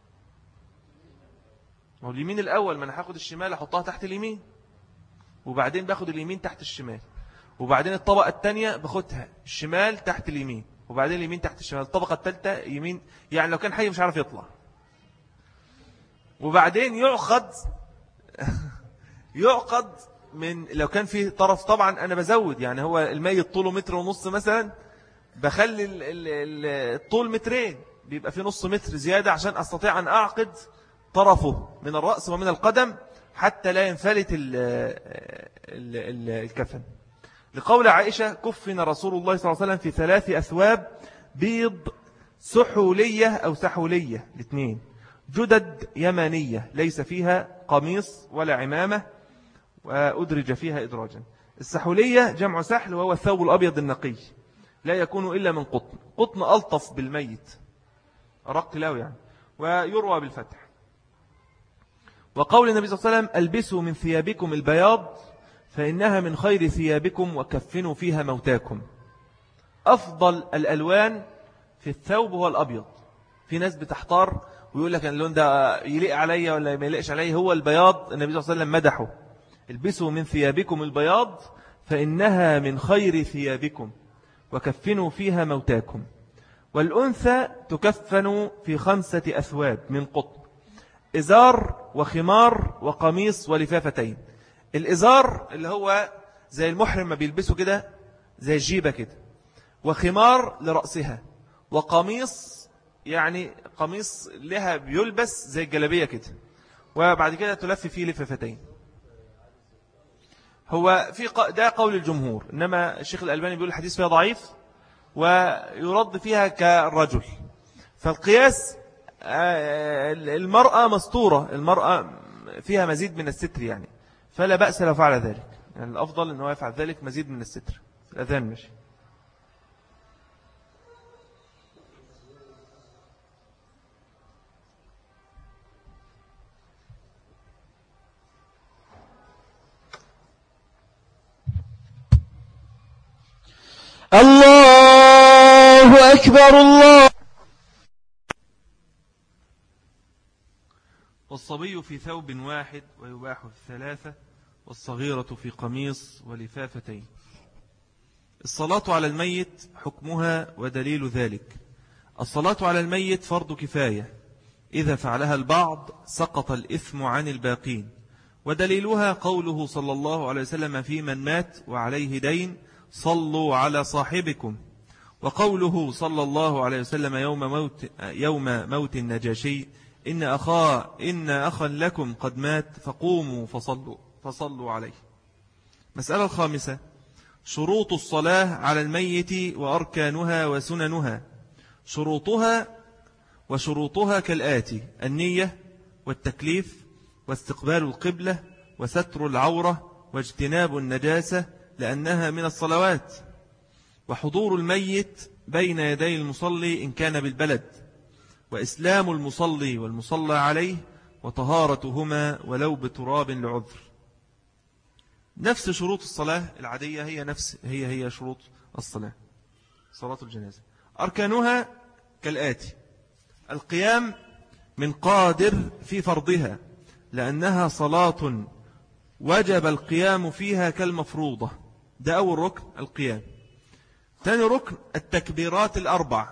هو اليمين الأول، ما أنا هاخد الشمال أحطها تحت اليمين، وبعدين باخد اليمين تحت الشمال، وبعدين الطبقة الثانية باخدها الشمال تحت اليمين، وبعدين اليمين تحت الشمال، الطبقة الثالثة يمين. يعني لو كان حي مش عارف يطلع. وبعدين يعقد يعقد من لو كان في طرف، طبعا أنا بزود، يعني هو الميت طوله متر ونص مثلا، بخلي الطول مترين، بيبقى في نص متر زيادة عشان أستطيع أن أعقد طرفه من الرأس ومن القدم حتى لا ينفلت الكفن. لقول عائشة: كفن رسول الله صلى الله عليه وسلم في ثلاث أثواب بيض سحولية أو سحولية الاثنين، جدد يمانية ليس فيها قميص ولا عمامة، وأدرج فيها إدراجا. السحولية جمع سحل، وهو الثوب الأبيض النقي، لا يكون إلا من قطن. قطن ألطف بالميت، أرق له يعني، ويروى بالفتح. وقول النبي صلى الله عليه وسلم: ألبسوا من ثيابكم البياض فإنها من خير ثيابكم وكفنوا فيها موتاكم. أفضل الألوان في الثوب هو الأبيض. في ناس بتحتار ويقول لك اللون ده يليق علي ولا ما يليقش علي. هو البياض النبي صلى الله عليه وسلم مدحه: البسوا من ثيابكم البياض فإنها من خير ثيابكم وكفنوا فيها موتاكم. والأنثى تكفن في خمسة أثواب من قطن: إزار وخمار وقميص ولفافتين. الإزار اللي هو زي المحرم ما بيلبسه كده، زي الجيبة كده، وخمار لرأسها، وقميص يعني قميص لها بيلبس زي الجلابية كده، وبعد كده تلف فيه لفافتين. هو في ده قول الجمهور، إنما الشيخ الألباني بيقول الحديث فيها ضعيف ويرد فيها كالرجل. فالقياس المرأة مستورة، المرأة فيها مزيد من الستر يعني، فلا بأس لو فعل ذلك. يعني الأفضل أنه يفعل ذلك، مزيد من الستر. الأذان ماشي. الله أكبر الله. والصبي في ثوب واحد ويباح في الثلاثة، والصغيرة في قميص ولفافتين. الصلاة على الميت حكمها ودليل ذلك: الصلاة على الميت فرض كفاية، إذا فعلها البعض سقط الإثم عن الباقين. ودليلها قوله صلى الله عليه وسلم في من مات وعليه دين: صلوا على صاحبكم. وقوله صلى الله عليه وسلم يوم موت, يوم موت النجاشي: إن, أخا إن أخا لكم قد مات فقوموا فصلوا, فصلوا عليه. مسألة الخامسة: شروط الصلاة على الميت وأركانها وسننها. شروطها وشروطها كالآتي: النية، والتكليف، واستقبال القبلة، وستر العورة، واجتناب النجاسة لأنها من الصلوات، وحضور الميت بين يدي المصلي إن كان بالبلد، وإسلام المصلي والمصلى عليه، وطهارتهما ولو بتراب لعذر. نفس شروط الصلاة العادية هي نفس هي هي شروط الصلاة، صلاة الجنازة. أركانها كالآتي: القيام من قادر في فرضها لأنها صلاة وجب القيام فيها كالمفروضة. ده أول ركن، القيام. ثاني ركن التكبيرات الأربع،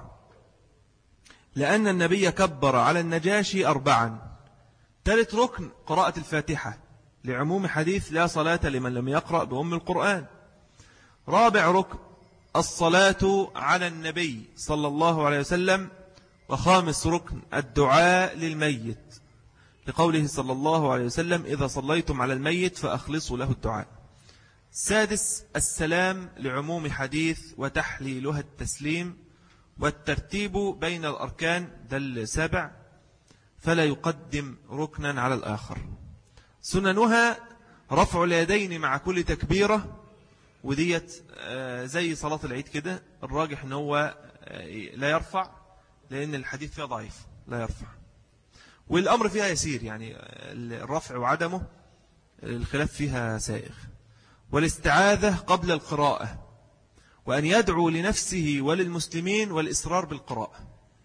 لأن النبي كبر على النجاشي أربعا. ثالث ركن قراءة الفاتحة لعموم حديث لا صلاة لمن لم يقرأ بأم القرآن. رابع ركن الصلاة على النبي صلى الله عليه وسلم. وخامس ركن الدعاء للميت لقوله صلى الله عليه وسلم: إذا صليتم على الميت فأخلصوا له الدعاء. سادس السلام لعموم حديث وتحليلها التسليم. والترتيب بين الأركان ده السابع، فلا يقدم ركنا على الآخر. سننها رفع اليدين مع كل تكبيرة، وديت زي صلاة العيد كده، الراجح ان هو لا يرفع لأن الحديث فيها ضعيف، لا يرفع. والأمر فيها يسير، يعني الرفع وعدمه الخلاف فيها سائغ. والاستعاذة قبل القراءة، وأن يدعو لنفسه وللمسلمين، والإصرار بالقراءة.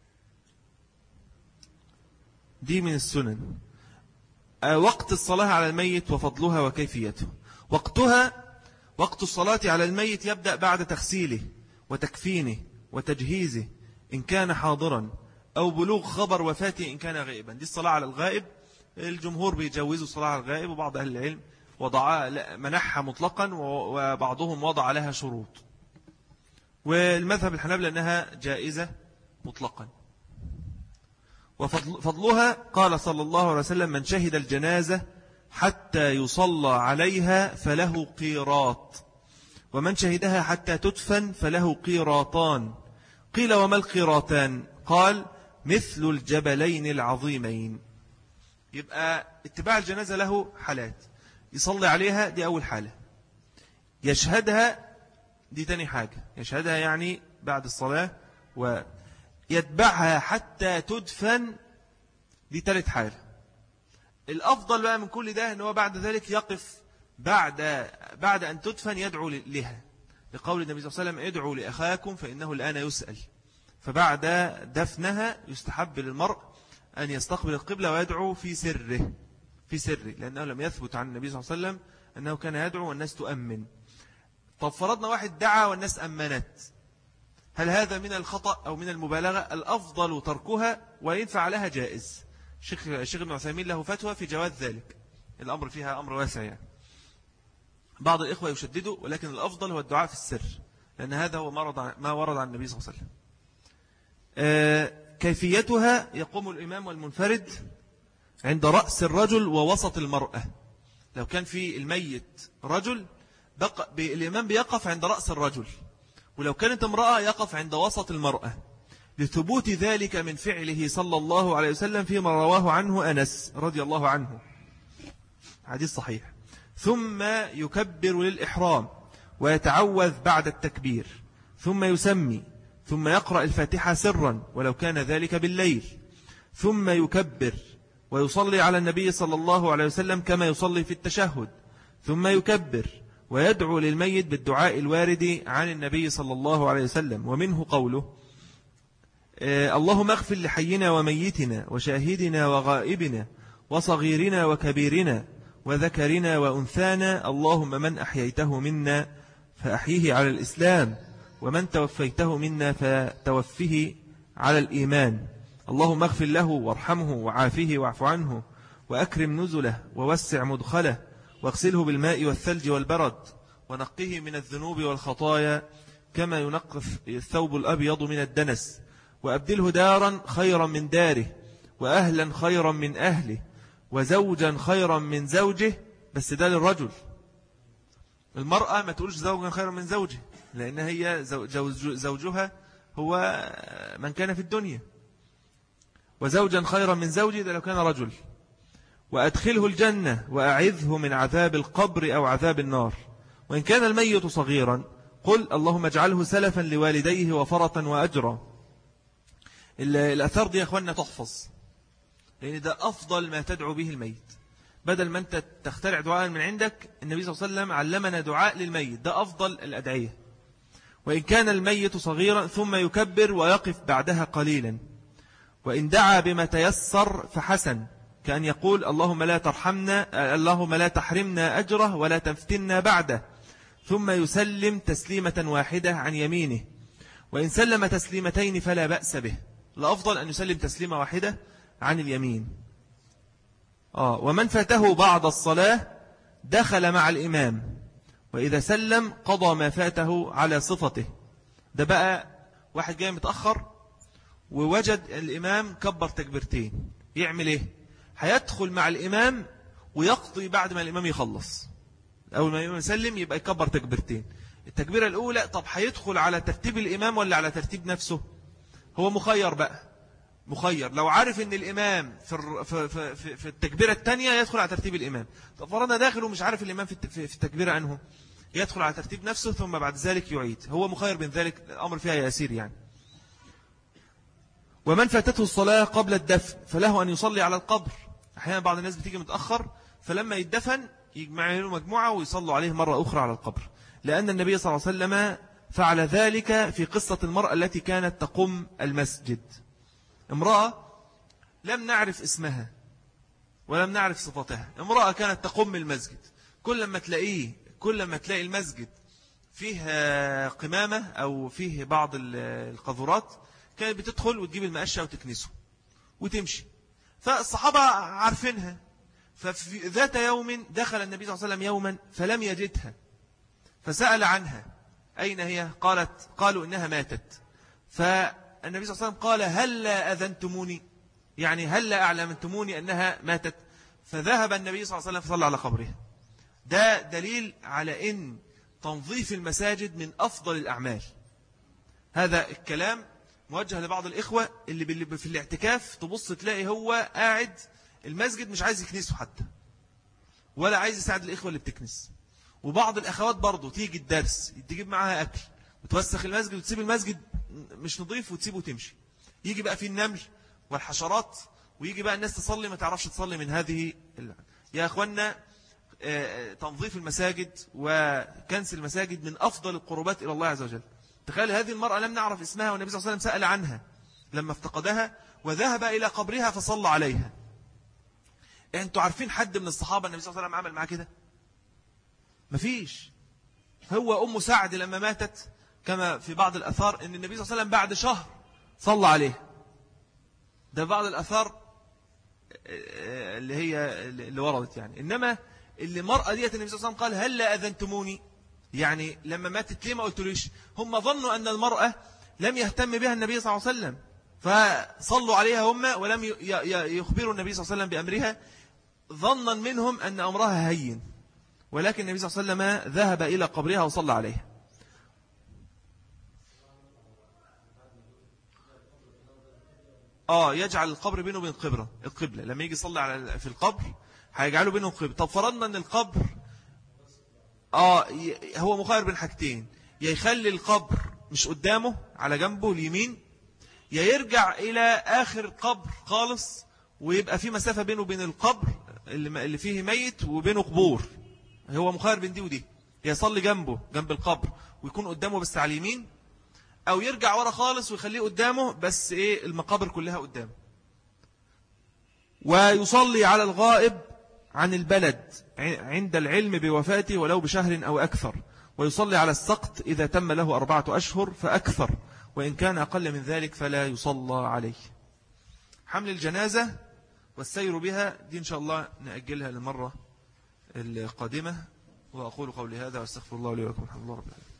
دي من السنن. وقت الصلاة على الميت وفضلها وكيفيته. وقتها وقت الصلاة على الميت يبدأ بعد تغسيله وتكفينه وتجهيزه إن كان حاضرا، أو بلوغ خبر وفاته إن كان غائبا. دي الصلاة على الغائب، الجمهور بيجوزوا الصلاة على الغائب، وبعض أهل العلم وضع منحها مطلقا، وبعضهم وضع لها شروط. والمذهب الحنابلة أنها جائزة مطلقا. وفضلها قال صلى الله عليه وسلم: من شهد الجنازة حتى يصلى عليها فله قيراط، ومن شهدها حتى تدفن فله قيراطان. قيل: وما القيراطان؟ قال: مثل الجبلين العظيمين. يبقى اتباع الجنازة له حالات: يصلي عليها، دي أول حالة. يشهدها، دي تاني حاجة. يشهدها يعني بعد الصلاة، ويتبعها حتى تدفن، دي تالت حالة. الأفضل بقى من كل ده أنه بعد ذلك يقف بعد بعد أن تدفن يدعو لها، لقول النبي صلى الله عليه وسلم: ادعوا لأخاكم فإنه الآن يسأل. فبعد دفنها يستحب للمرء أن يستقبل القبلة ويدعو في سره في سره لأنه لم يثبت عن النبي صلى الله عليه وسلم أنه كان يدعو والناس تؤمن. طب فرضنا واحد دعا والناس أمنت، هل هذا من الخطأ أو من المبالغة؟ الأفضل تركها، وينفع لها جائز. الشيخ ابن عثيمين له فتوى في جواز ذلك. الأمر فيها أمر واسع يعني. بعض الإخوة يشددوا، ولكن الأفضل هو الدعاء في السر، لأن هذا هو ما ورد عن النبي صلى الله عليه وسلم. آه كيفيتها: يقوم الإمام والمنفرد عند رأس الرجل ووسط المرأة. لو كان في الميت رجل، بق... الإمام بيقف عند رأس الرجل، ولو كانت امرأة يقف عند وسط المرأة، لثبوت ذلك من فعله صلى الله عليه وسلم فيما رواه عنه أنس رضي الله عنه، حديث صحيح. ثم يكبر للإحرام ويتعوذ بعد التكبير، ثم يسمي، ثم يقرأ الفاتحة سرا ولو كان ذلك بالليل، ثم يكبر ويصلي على النبي صلى الله عليه وسلم كما يصلي في التشهد، ثم يكبر ويدعو للميت بالدعاء الوارد عن النبي صلى الله عليه وسلم، ومنه قوله: اللهم اغفر لحينا وميتنا وشاهدنا وغائبنا وصغيرنا وكبيرنا وذكرنا وأنثانا، اللهم من أحييته منا فأحيه على الإسلام، ومن توفيته منا فتوفه على الإيمان، اللهم اغفر له وارحمه وعافه واعف عنه وأكرم نزله ووسع مدخله واغسله بالماء والثلج والبرد ونقه من الذنوب والخطايا كما ينقى الثوب الأبيض من الدنس وأبدله دارا خيرا من داره وأهلا خيرا من أهله وزوجا خيرا من زوجه. بس ده للرجل. المرأة ما تقولش زوجا خيرا من زوجه، لأن هي زوجها هو من كان في الدنيا. وزوجا خيرا من زوجه ده لو كان رجل. وأدخله الجنة وأعذه من عذاب القبر أو عذاب النار. وإن كان الميت صغيرا قل اللهم اجعله سلفا لوالديه وفرة وأجرا. الأثار دي يا أخوانا تحفظ، لأن ده أفضل ما تدعو به الميت. بدل ما أنت تخترع دعاء من عندك، النبي صلى الله عليه وسلم علمنا دعاء للميت، ده أفضل الأدعية. وإن كان الميت صغيرا ثم يكبر ويقف بعدها قليلا. وإن دعا بما تيسر فحسن، كأن يقول اللهم لا ترحمنا اللهم لا تحرمنا أجره ولا تفتنا بعده، ثم يسلم تسليمة واحدة عن يمينه. وإن سلم تسليمتين فلا بأس به، الأفضل أن يسلم تسليمة واحدة عن اليمين. آه ومن فاته بعض الصلاة دخل مع الإمام، وإذا سلم قضى ما فاته على صفته. ده بقى واحد جاي متأخر ووجد الإمام كبر تكبيرتين، يعمل إيه؟ هيدخل مع الإمام ويقضي بعد ما الإمام يخلص. أول ما الإمام يسلم يبقى يكبر تكبيرتين. التكبيرة الأولى، طب هيدخل على ترتيب الإمام ولا على ترتيب نفسه؟ هو مخير بقى، مخير. لو عارف ان الإمام في, في, في, في التكبيرة الثانية يدخل على ترتيب الإمام. طب فرضنا داخل ومش عارف الإمام في التكبيرة أنه يدخل على ترتيب نفسه ثم بعد ذلك يعيد. هو مخير بين ذلك، الأمر فيها يسير يعني. ومن فاتته الصلاة قبل الدفن فله أن يصلي على القبر. أحيانا بعض الناس بتيجي متأخر، فلما يدفن يجمع له مجموعة ويصلوا عليه مرة أخرى على القبر، لأن النبي صلى الله عليه وسلم فعل ذلك في قصة المرأة التي كانت تقوم المسجد. امرأة لم نعرف اسمها ولم نعرف صفتها، امرأة كانت تقوم المسجد. كل ما تلاقيه كل ما تلاقي المسجد فيه قمامة أو فيه بعض القذورات، كانت بتدخل وتجيب المقشة وتكنسه وتمشي. فالصحابة عارفينها. ففي ذات يوم دخل النبي صلى الله عليه وسلم يوما فلم يجدها، فسأل عنها أين هي؟ قالت قالوا إنها ماتت. فالنبي صلى الله عليه وسلم قال هل لا أذنتموني، يعني هل لا أعلمتموني أنها ماتت؟ فذهب النبي صلى الله عليه وسلم فصلى على قبرها. ده دليل على أن تنظيف المساجد من أفضل الأعمال. هذا الكلام موجه لبعض الإخوة اللي في الاعتكاف تبص تلاقي هو قاعد المسجد مش عايز يكنسه حتى، ولا عايز يساعد الإخوة اللي بتكنس. وبعض الأخوات برضو تيجي الدرس تجيب معها أكل وتوسخ المسجد وتسيب المسجد مش نظيف وتسيبه وتمشي. يجي بقى فيه النمل والحشرات، ويجي بقى الناس تصلي ما تعرفش تصلي من هذه. يا أخوانا، تنظيف المساجد وكنس المساجد من أفضل القربات إلى الله عز وجل. تخيل هذه المرأة لم نعرف اسمها، والنبي صلى الله عليه وسلم سأل عنها لما افتقدها وذهب إلى قبرها فصلى عليها. أنتوا عارفين حد من الصحابة النبي صلى الله عليه وسلم عمل معاه كده؟ مفيش. هو أم سعد لما ماتت كما في بعض الأثار أن النبي صلى الله عليه وسلم بعد شهر صلى عليه. ده بعض الأثار اللي هي اللي وردت يعني. إنما اللي مرأة ديت النبي صلى الله عليه وسلم قال هل لا أذنتموني، يعني لما ماتت ليه ما قلتليش؟ هم ظنوا أن المرأة لم يهتم بها النبي صلى الله عليه وسلم فصلوا عليها هم ولم يخبروا النبي صلى الله عليه وسلم بأمرها، ظنا منهم أن أمرها هين. ولكن النبي صلى الله عليه وسلم ذهب إلى قبرها وصلى عليها. آه يجعل القبر بينه وبين القبلة القبلة لما يجي يصلي على في القبر هيجعله بينه وقبلة. طب فرضنا أن القبر آه هو مخير بين حاجتين، يا يخلي القبر مش قدامه على جنبه اليمين، يا يرجع إلى آخر القبر خالص ويبقى في مسافة بينه وبين القبر اللي فيه ميت وبينه قبور. هو مخير بين دي ودي، يصلي جنبه جنب القبر ويكون قدامه بس على اليمين، أو يرجع ورا خالص ويخليه قدامه بس إيه المقابر كلها قدامه. ويصلي على الغائب عن البلد عند العلم بوفاته ولو بشهر أو أكثر، ويصلي على السقط إذا تم له أربعة أشهر فأكثر، وإن كان أقل من ذلك فلا يصلى عليه. حمل الجنازة والسير بها دي إن شاء الله نأجلها للمرة القادمة. وأقول قولي هذا واستغفر الله لي ولكم الحمد لله رب العالمين.